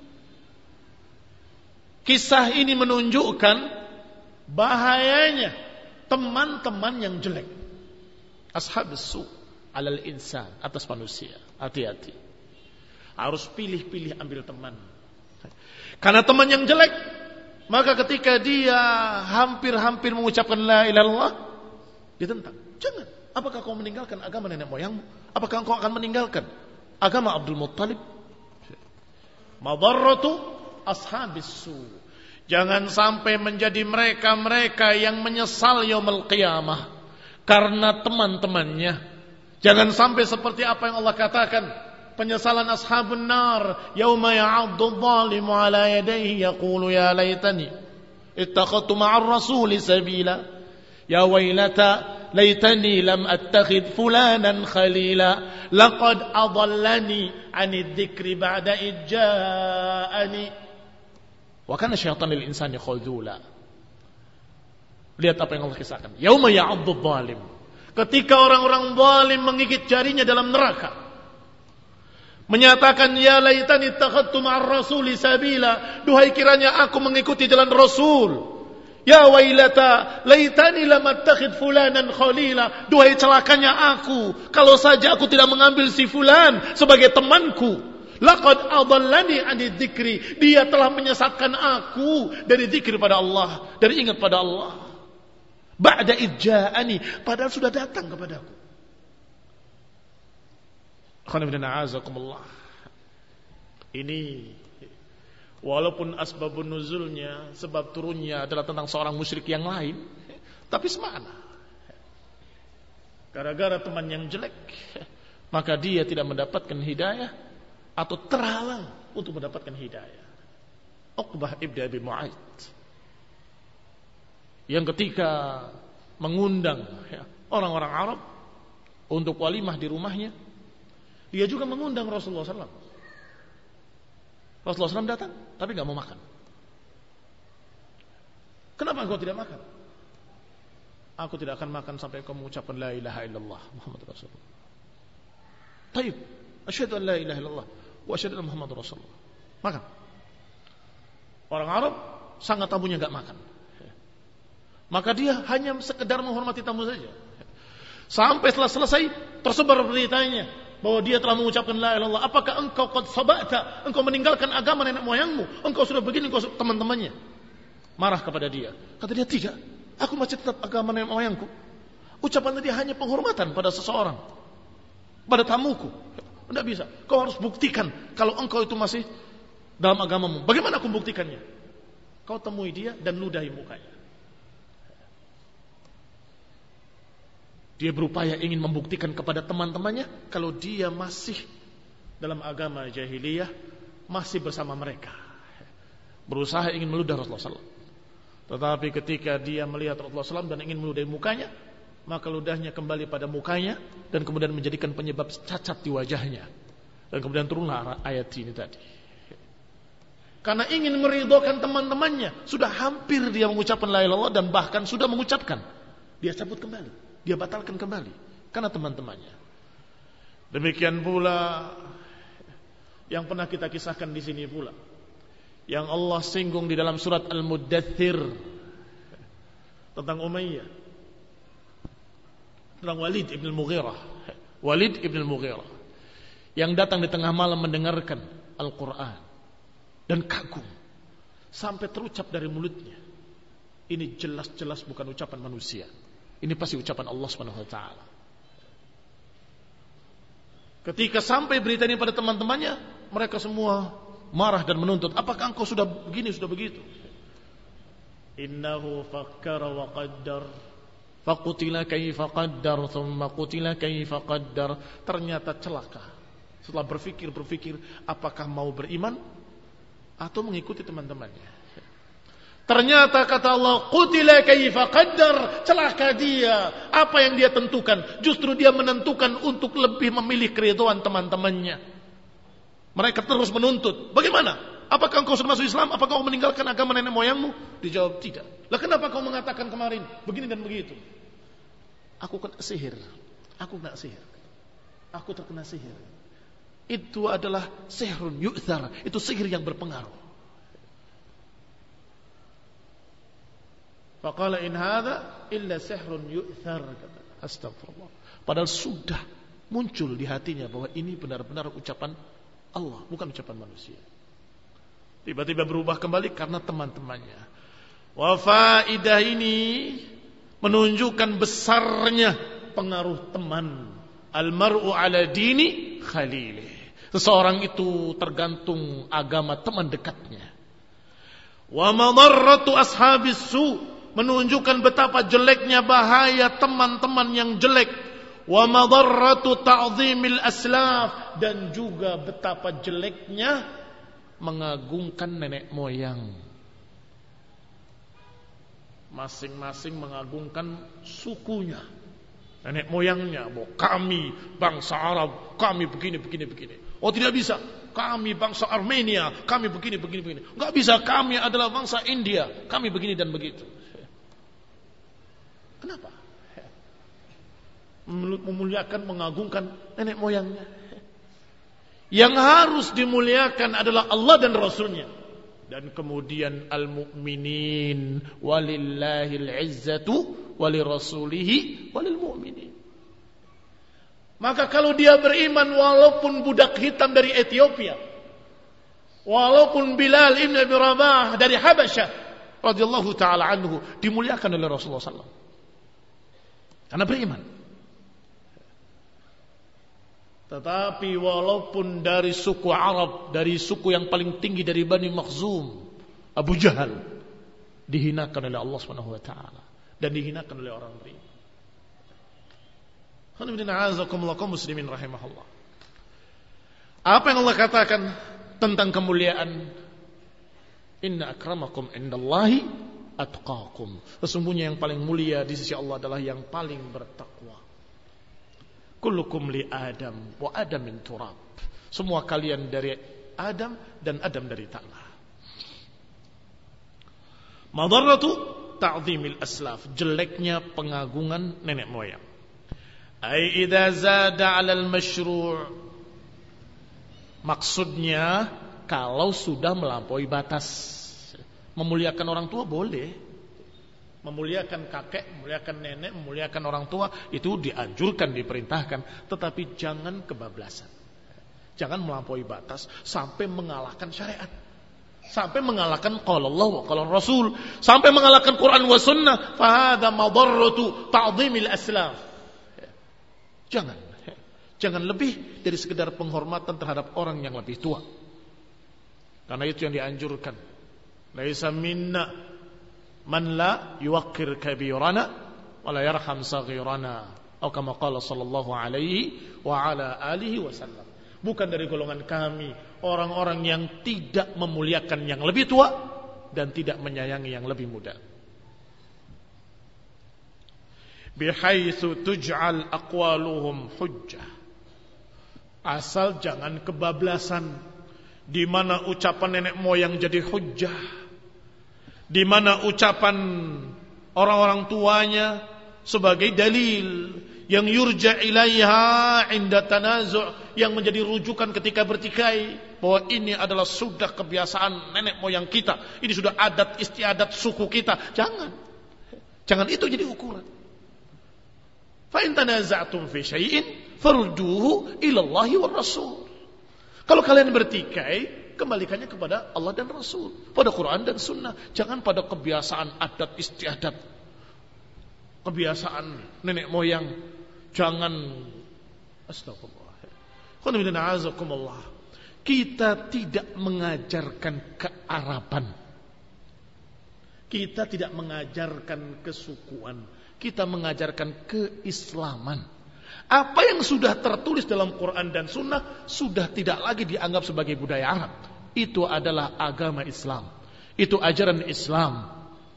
kisah ini menunjukkan bahayanya teman-teman yang jelek. Ashabis su alal insan, atas manusia, hati-hati. Harus pilih-pilih ambil teman. Karena teman yang jelek, maka ketika dia hampir-hampir mengucapkan la ilaha illallah, ditentang. Jangan. Apakah kau meninggalkan agama nenek moyangmu? Apakah kau akan meninggalkan agama Abdul Muttalib? Madarratu ashabis su. Jangan sampai menjadi mereka-mereka yang menyesal yaumul qiyamah karena teman-temannya. Jangan sampai seperti apa yang Allah katakan, penyesalan ashabun nar yauma ya'addu adh-dhalimu 'ala yadayhi yaqulu ya laitani ittakhadtu ma'ar rasuli sabila ya wailata laitani lam attakhidh fulanan khalila laqad adallani 'anid dhikri ba'da id ja'ani wa kana syaitan lil insani khudula. Lihat apa yang Allah kisahkan, yauma ya'addu adh-dhalim, ketika orang-orang zalim menggigit jarinya dalam neraka, menyatakan ya laitani ittakhadtu ma'ar rasuli sabila, duhai kiranya aku mengikuti jalan Rasul. Ya wailata laitani lam attakhid fulanan khalila, duhai celakanya aku kalau saja aku tidak mengambil si fulan sebagai temanku. Laqad adallani 'ani dzikri, dia telah menyesatkan aku dari zikir pada Allah, dari ingat pada Allah. Ba'da idja'ani, padahal sudah datang kepadaku. Ini walaupun asbabun nuzulnya, sebab turunnya adalah tentang seorang musyrik yang lain, tapi semakna. Gara-gara teman yang jelek, maka dia tidak mendapatkan hidayah atau terhalang untuk mendapatkan hidayah. Uqbah ibn Abi Mu'ayth yang ketika mengundang ya, orang-orang Arab untuk walimah di rumahnya, dia juga mengundang Rasulullah sallallahu alaihi wasallam. Rasulullah sallallahu alaihi wasallam datang, tapi gak mau makan. Kenapa engkau tidak makan? Aku tidak akan makan sampai kau mengucapkan la ilaha illallah Muhammad Rasulullah. Taib, asyhadu an la ilaha illallah wa asyhadu anna Muhammad Rasulullah. Makan. Orang Arab sangat tamunya gak makan. Maka dia hanya sekedar menghormati tamu saja. Sampai setelah selesai tersebar beritanya bahwa dia telah mengucapkan la ilaha illallah. Apakah engkau qad sabata? Engkau meninggalkan agama nenek moyangmu. Engkau sudah begini, engkau teman-temannya marah kepada dia. Kata dia, tidak. Aku masih tetap agama nenek moyangku. Ucapan tadi hanya penghormatan pada seseorang, pada tamuku. Tidak bisa. Kau harus buktikan kalau engkau itu masih dalam agamamu. Bagaimana aku buktikannya? Kau temui dia dan ludahi mukanya. Dia berupaya ingin membuktikan kepada teman-temannya kalau dia masih dalam agama jahiliyah, masih bersama mereka. Berusaha ingin meludah Rasulullah sallallahu alaihi wasallam. Tetapi ketika dia melihat Rasulullah sallallahu alaihi wasallam dan ingin meludahi mukanya, maka ludahnya kembali pada mukanya dan kemudian menjadikan penyebab cacat di wajahnya. Dan kemudian turunlah ayat ini tadi. Karena ingin meridhokan teman-temannya, sudah hampir dia mengucapkan la ilaha illallah dan bahkan sudah mengucapkan, dia cabut kembali. Dia batalkan kembali karena teman-temannya. Demikian pula yang pernah kita kisahkan di sini pula, yang Allah singgung di dalam surat Al-Muddathir tentang Umayyah, tentang Walid ibn al-Mughirah. Walid ibn al-Mughirah yang datang di tengah malam mendengarkan Al-Quran dan kagum sampai terucap dari mulutnya, ini jelas-jelas bukan ucapan manusia. Ini pasti ucapan Allah Subhanahu wa taala. Ketika sampai berita ini pada teman-temannya, mereka semua marah dan menuntut, apakah engkau sudah begini, sudah begitu? Innahu fakkara wa qaddar faqutila kaifa qaddar thumma qutila kaifa qaddar. Ternyata celaka. Setelah berpikir-berpikir apakah mau beriman atau mengikuti teman-temannya. Ternyata kata Allah, qutila kaifa qaddar, celaka dia. Apa yang dia tentukan? Justru dia menentukan untuk lebih memilih keridhaan teman-temannya. Mereka terus menuntut, bagaimana? Apakah engkau sudah masuk Islam? Apakah kau meninggalkan agama nenek moyangmu? Dijawab tidak. Lah kenapa kau mengatakan kemarin begini dan begitu? Aku kena sihir. Aku kena sihir. Aku terkena sihir. Itu adalah sihrun yu'thar. Itu sihir yang berpengaruh. Faqala in hadza illa sihrun yu'thar. Astagfirullah. Padahal sudah muncul di hatinya bahwa ini benar-benar ucapan Allah, bukan ucapan manusia. Tiba-tiba berubah kembali karena teman-temannya. Wa faidah ini menunjukkan besarnya pengaruh teman. Al-mar'u ala dini khalilih. Seseorang itu tergantung agama teman dekatnya. Wa madarratu ashabis su, menunjukkan betapa jeleknya bahaya teman-teman yang jelek. Wa madarratu ta'zimil aslaf, dan juga betapa jeleknya mengagungkan nenek moyang. Masing-masing mengagungkan sukunya, nenek moyangnya. Bahwa kami bangsa Arab, kami begini begini begini. Oh tidak bisa, kami bangsa Armenia, kami begini begini begini. Enggak bisa, kami adalah bangsa India, kami begini dan begitu. Kenapa? Memuliakan, mengagungkan nenek moyangnya. Yang harus dimuliakan adalah Allah dan Rasulnya. Dan kemudian al-mu'minin walillahil izzatu walirasulihi walil mu'minin. Maka kalau dia beriman walaupun budak hitam dari Ethiopia, walaupun Bilal ibn Abi Rabah dari Habasyah radhiyallahu taala anhu, dimuliakan oleh Rasulullah sallallahu alaihi wasallam karena beriman. Tetapi walaupun dari suku Arab, dari suku yang paling tinggi dari Bani Makhzum, Abu Jahal, dihinakan oleh Allah subhanahu wa taala dan dihinakan oleh orang beriman. Kaum muslimin rahimahullah. Apa yang Allah katakan tentang kemuliaan? Inna akramakum indallahi atqakum. Sesungguhnya yang paling mulia di sisi Allah adalah yang paling bertakwa. Kullukum li Adam wa Adam min turab. Semua kalian dari Adam dan Adam dari tanah. Madarratu ta'zimil aslaf, jeleknya pengagungan nenek moyang. Ai idza zada 'alal masyru', maksudnya kalau sudah melampaui batas. Memuliakan orang tua boleh, memuliakan kakek, memuliakan nenek, memuliakan orang tua itu dianjurkan, diperintahkan, tetapi jangan kebablasan. Jangan melampaui batas sampai mengalahkan syariat, sampai mengalahkan qala Allah wa qala Rasul, sampai mengalahkan Quran wa sunnah. Fa hadza madarratu ta'zimil aslaf. Jangan, jangan lebih dari sekedar penghormatan terhadap orang yang lebih tua. Karena itu yang dianjurkan. Laisa minna man la yuwaqqir kabirana wa la yarham saghirana. Atau kama qala sallallahu alaihi wa ala alihi wasallam. Bukan dari golongan kami orang-orang yang tidak memuliakan yang lebih tua dan tidak menyayangi yang lebih muda. Bihaitsu tuj'al aqwaluhum hujjah. Asal jangan kebablasan, di mana ucapan nenek moyang jadi hujjah, di mana ucapan orang-orang tuanya sebagai dalil yang yurja ilaiha inda tanazu', yang menjadi rujukan ketika bertikai, bahwa ini adalah sudah kebiasaan nenek moyang kita, ini sudah adat istiadat suku kita. Jangan, jangan itu jadi ukuran. Fa in tanaza'tum fi syai'in farduhu ila Allah wa Rasul. Kalau kalian bertikai, kembalikannya kepada Allah dan Rasul, pada Quran dan Sunnah. Jangan pada kebiasaan adat istiadat, kebiasaan nenek moyang. Jangan. Astagfirullah. Kita tidak mengajarkan kearaban, kita tidak mengajarkan kesukuan, kita mengajarkan keislaman. Apa yang sudah tertulis dalam Quran dan Sunnah sudah tidak lagi dianggap sebagai budaya Arab. Itu adalah agama Islam, itu ajaran Islam.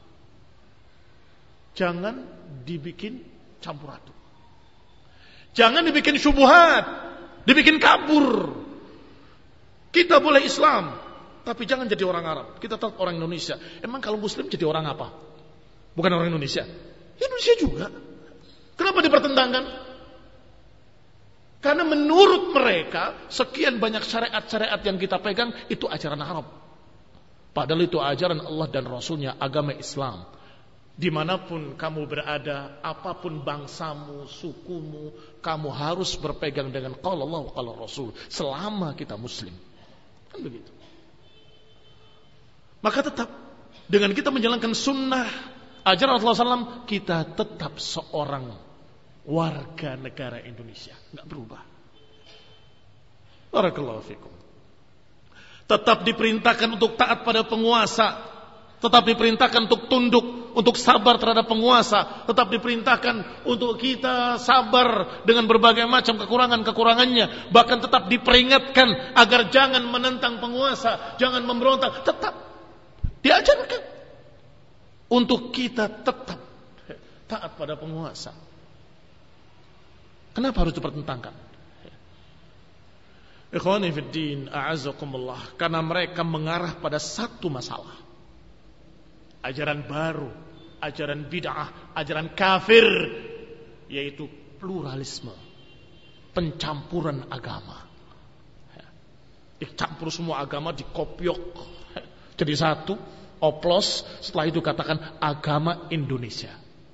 Jangan dibikin campur aduk, jangan dibikin syubhat, dibikin kabur. Kita boleh Islam, tapi jangan jadi orang Arab. Kita tetap orang Indonesia. Emang kalau Muslim jadi orang apa? Bukan orang Indonesia? Indonesia juga. Kenapa dipertentangkan? Karena menurut mereka sekian banyak syariat-syariat yang kita pegang itu ajaran Arab. Padahal itu ajaran Allah dan Rasulnya, agama Islam. Dimanapun kamu berada, apapun bangsamu, sukumu, kamu harus berpegang dengan qala Allah wa qala Rasul selama kita Muslim. Kan begitu. Maka tetap dengan kita menjalankan sunnah ajaran Rasulullah shallallahu alaihi wasallam, kita tetap seorang warga negara Indonesia, nggak berubah. Barakallahu fikum. Tetap diperintahkan untuk taat pada penguasa, tetap diperintahkan untuk tunduk, untuk sabar terhadap penguasa, tetap diperintahkan untuk kita sabar dengan berbagai macam kekurangan-kekurangannya, bahkan tetap diperingatkan agar jangan menentang penguasa, jangan memberontak, tetap diajarkan untuk kita tetap taat pada penguasa. Kenapa harus dipertentangkan? Ikhwani fid din, a'azzakumullah, karena mereka mengarah pada satu masalah. Ajaran baru, ajaran bid'ah, ajaran kafir, yaitu pluralisme, pencampuran agama. Dicampur semua agama, dikopiok jadi satu, oplos, setelah itu katakan agama Indonesia.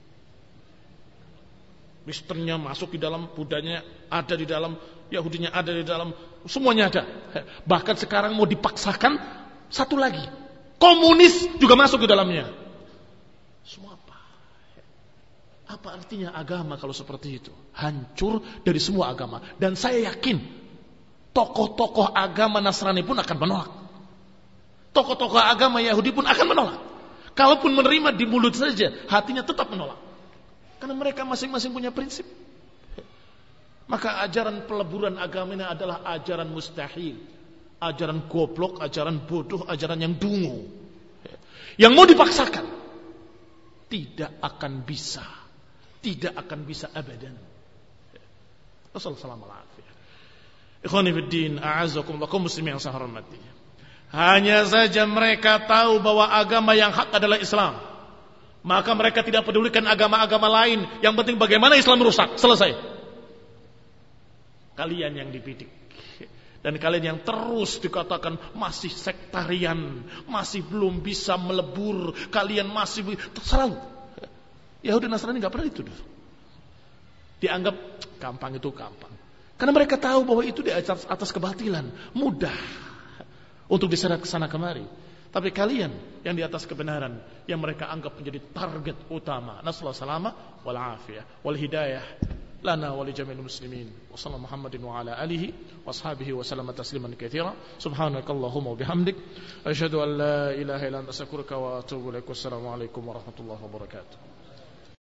Misternya masuk di dalam, Budanya ada di dalam, Yahudinya ada di dalam, semuanya ada. Bahkan sekarang mau dipaksakan satu lagi, komunis juga masuk di dalamnya. Semua apa? Apa artinya agama kalau seperti itu? Hancur dari semua agama. Dan saya yakin tokoh-tokoh agama Nasrani pun akan menolak. Tokoh-tokoh agama Yahudi pun akan menolak. Kalaupun menerima di mulut saja, hatinya tetap menolak. Karena mereka masing-masing punya prinsip. Maka ajaran peleburan agama ini adalah ajaran mustahil, ajaran goblok, ajaran bodoh, ajaran yang dungu, yang mau dipaksakan tidak akan bisa, tidak akan bisa abadan. Wassalamualaikum warahmatullahi wabarakatuh. Ikhwani fid din, a'azzakumullah, kaum muslimin yang saya hormati. Hanya saja mereka tahu bahwa agama yang hak adalah Islam. Maka mereka tidak pedulikan agama-agama lain. Yang penting bagaimana Islam rusak. Selesai. Kalian yang dibidik. Dan kalian yang terus dikatakan masih sektarian, masih belum bisa melebur, kalian masih selalu. Yahudi Nasrani gak pernah itu. Dianggap gampang, itu gampang. Karena mereka tahu bahwa itu di atas, atas kebatilan. Mudah untuk diseret ke sana kemari. Tapi kalian yang di atas kebenaran, yang mereka anggap menjadi target utama. Nasallahu salama wal afiyah wal hidayah lana wa li jami'il muslimin. Wa sallallahu Muhammadin wa ala alihi wa ashabihi wa sallama tasliman katsira. Subhanakallahumma wa bihamdik asyhadu an la ilaha illa anta astaghfiruka wa atubu ilaik. Wassalamu alaikum warahmatullahi wabarakatuh.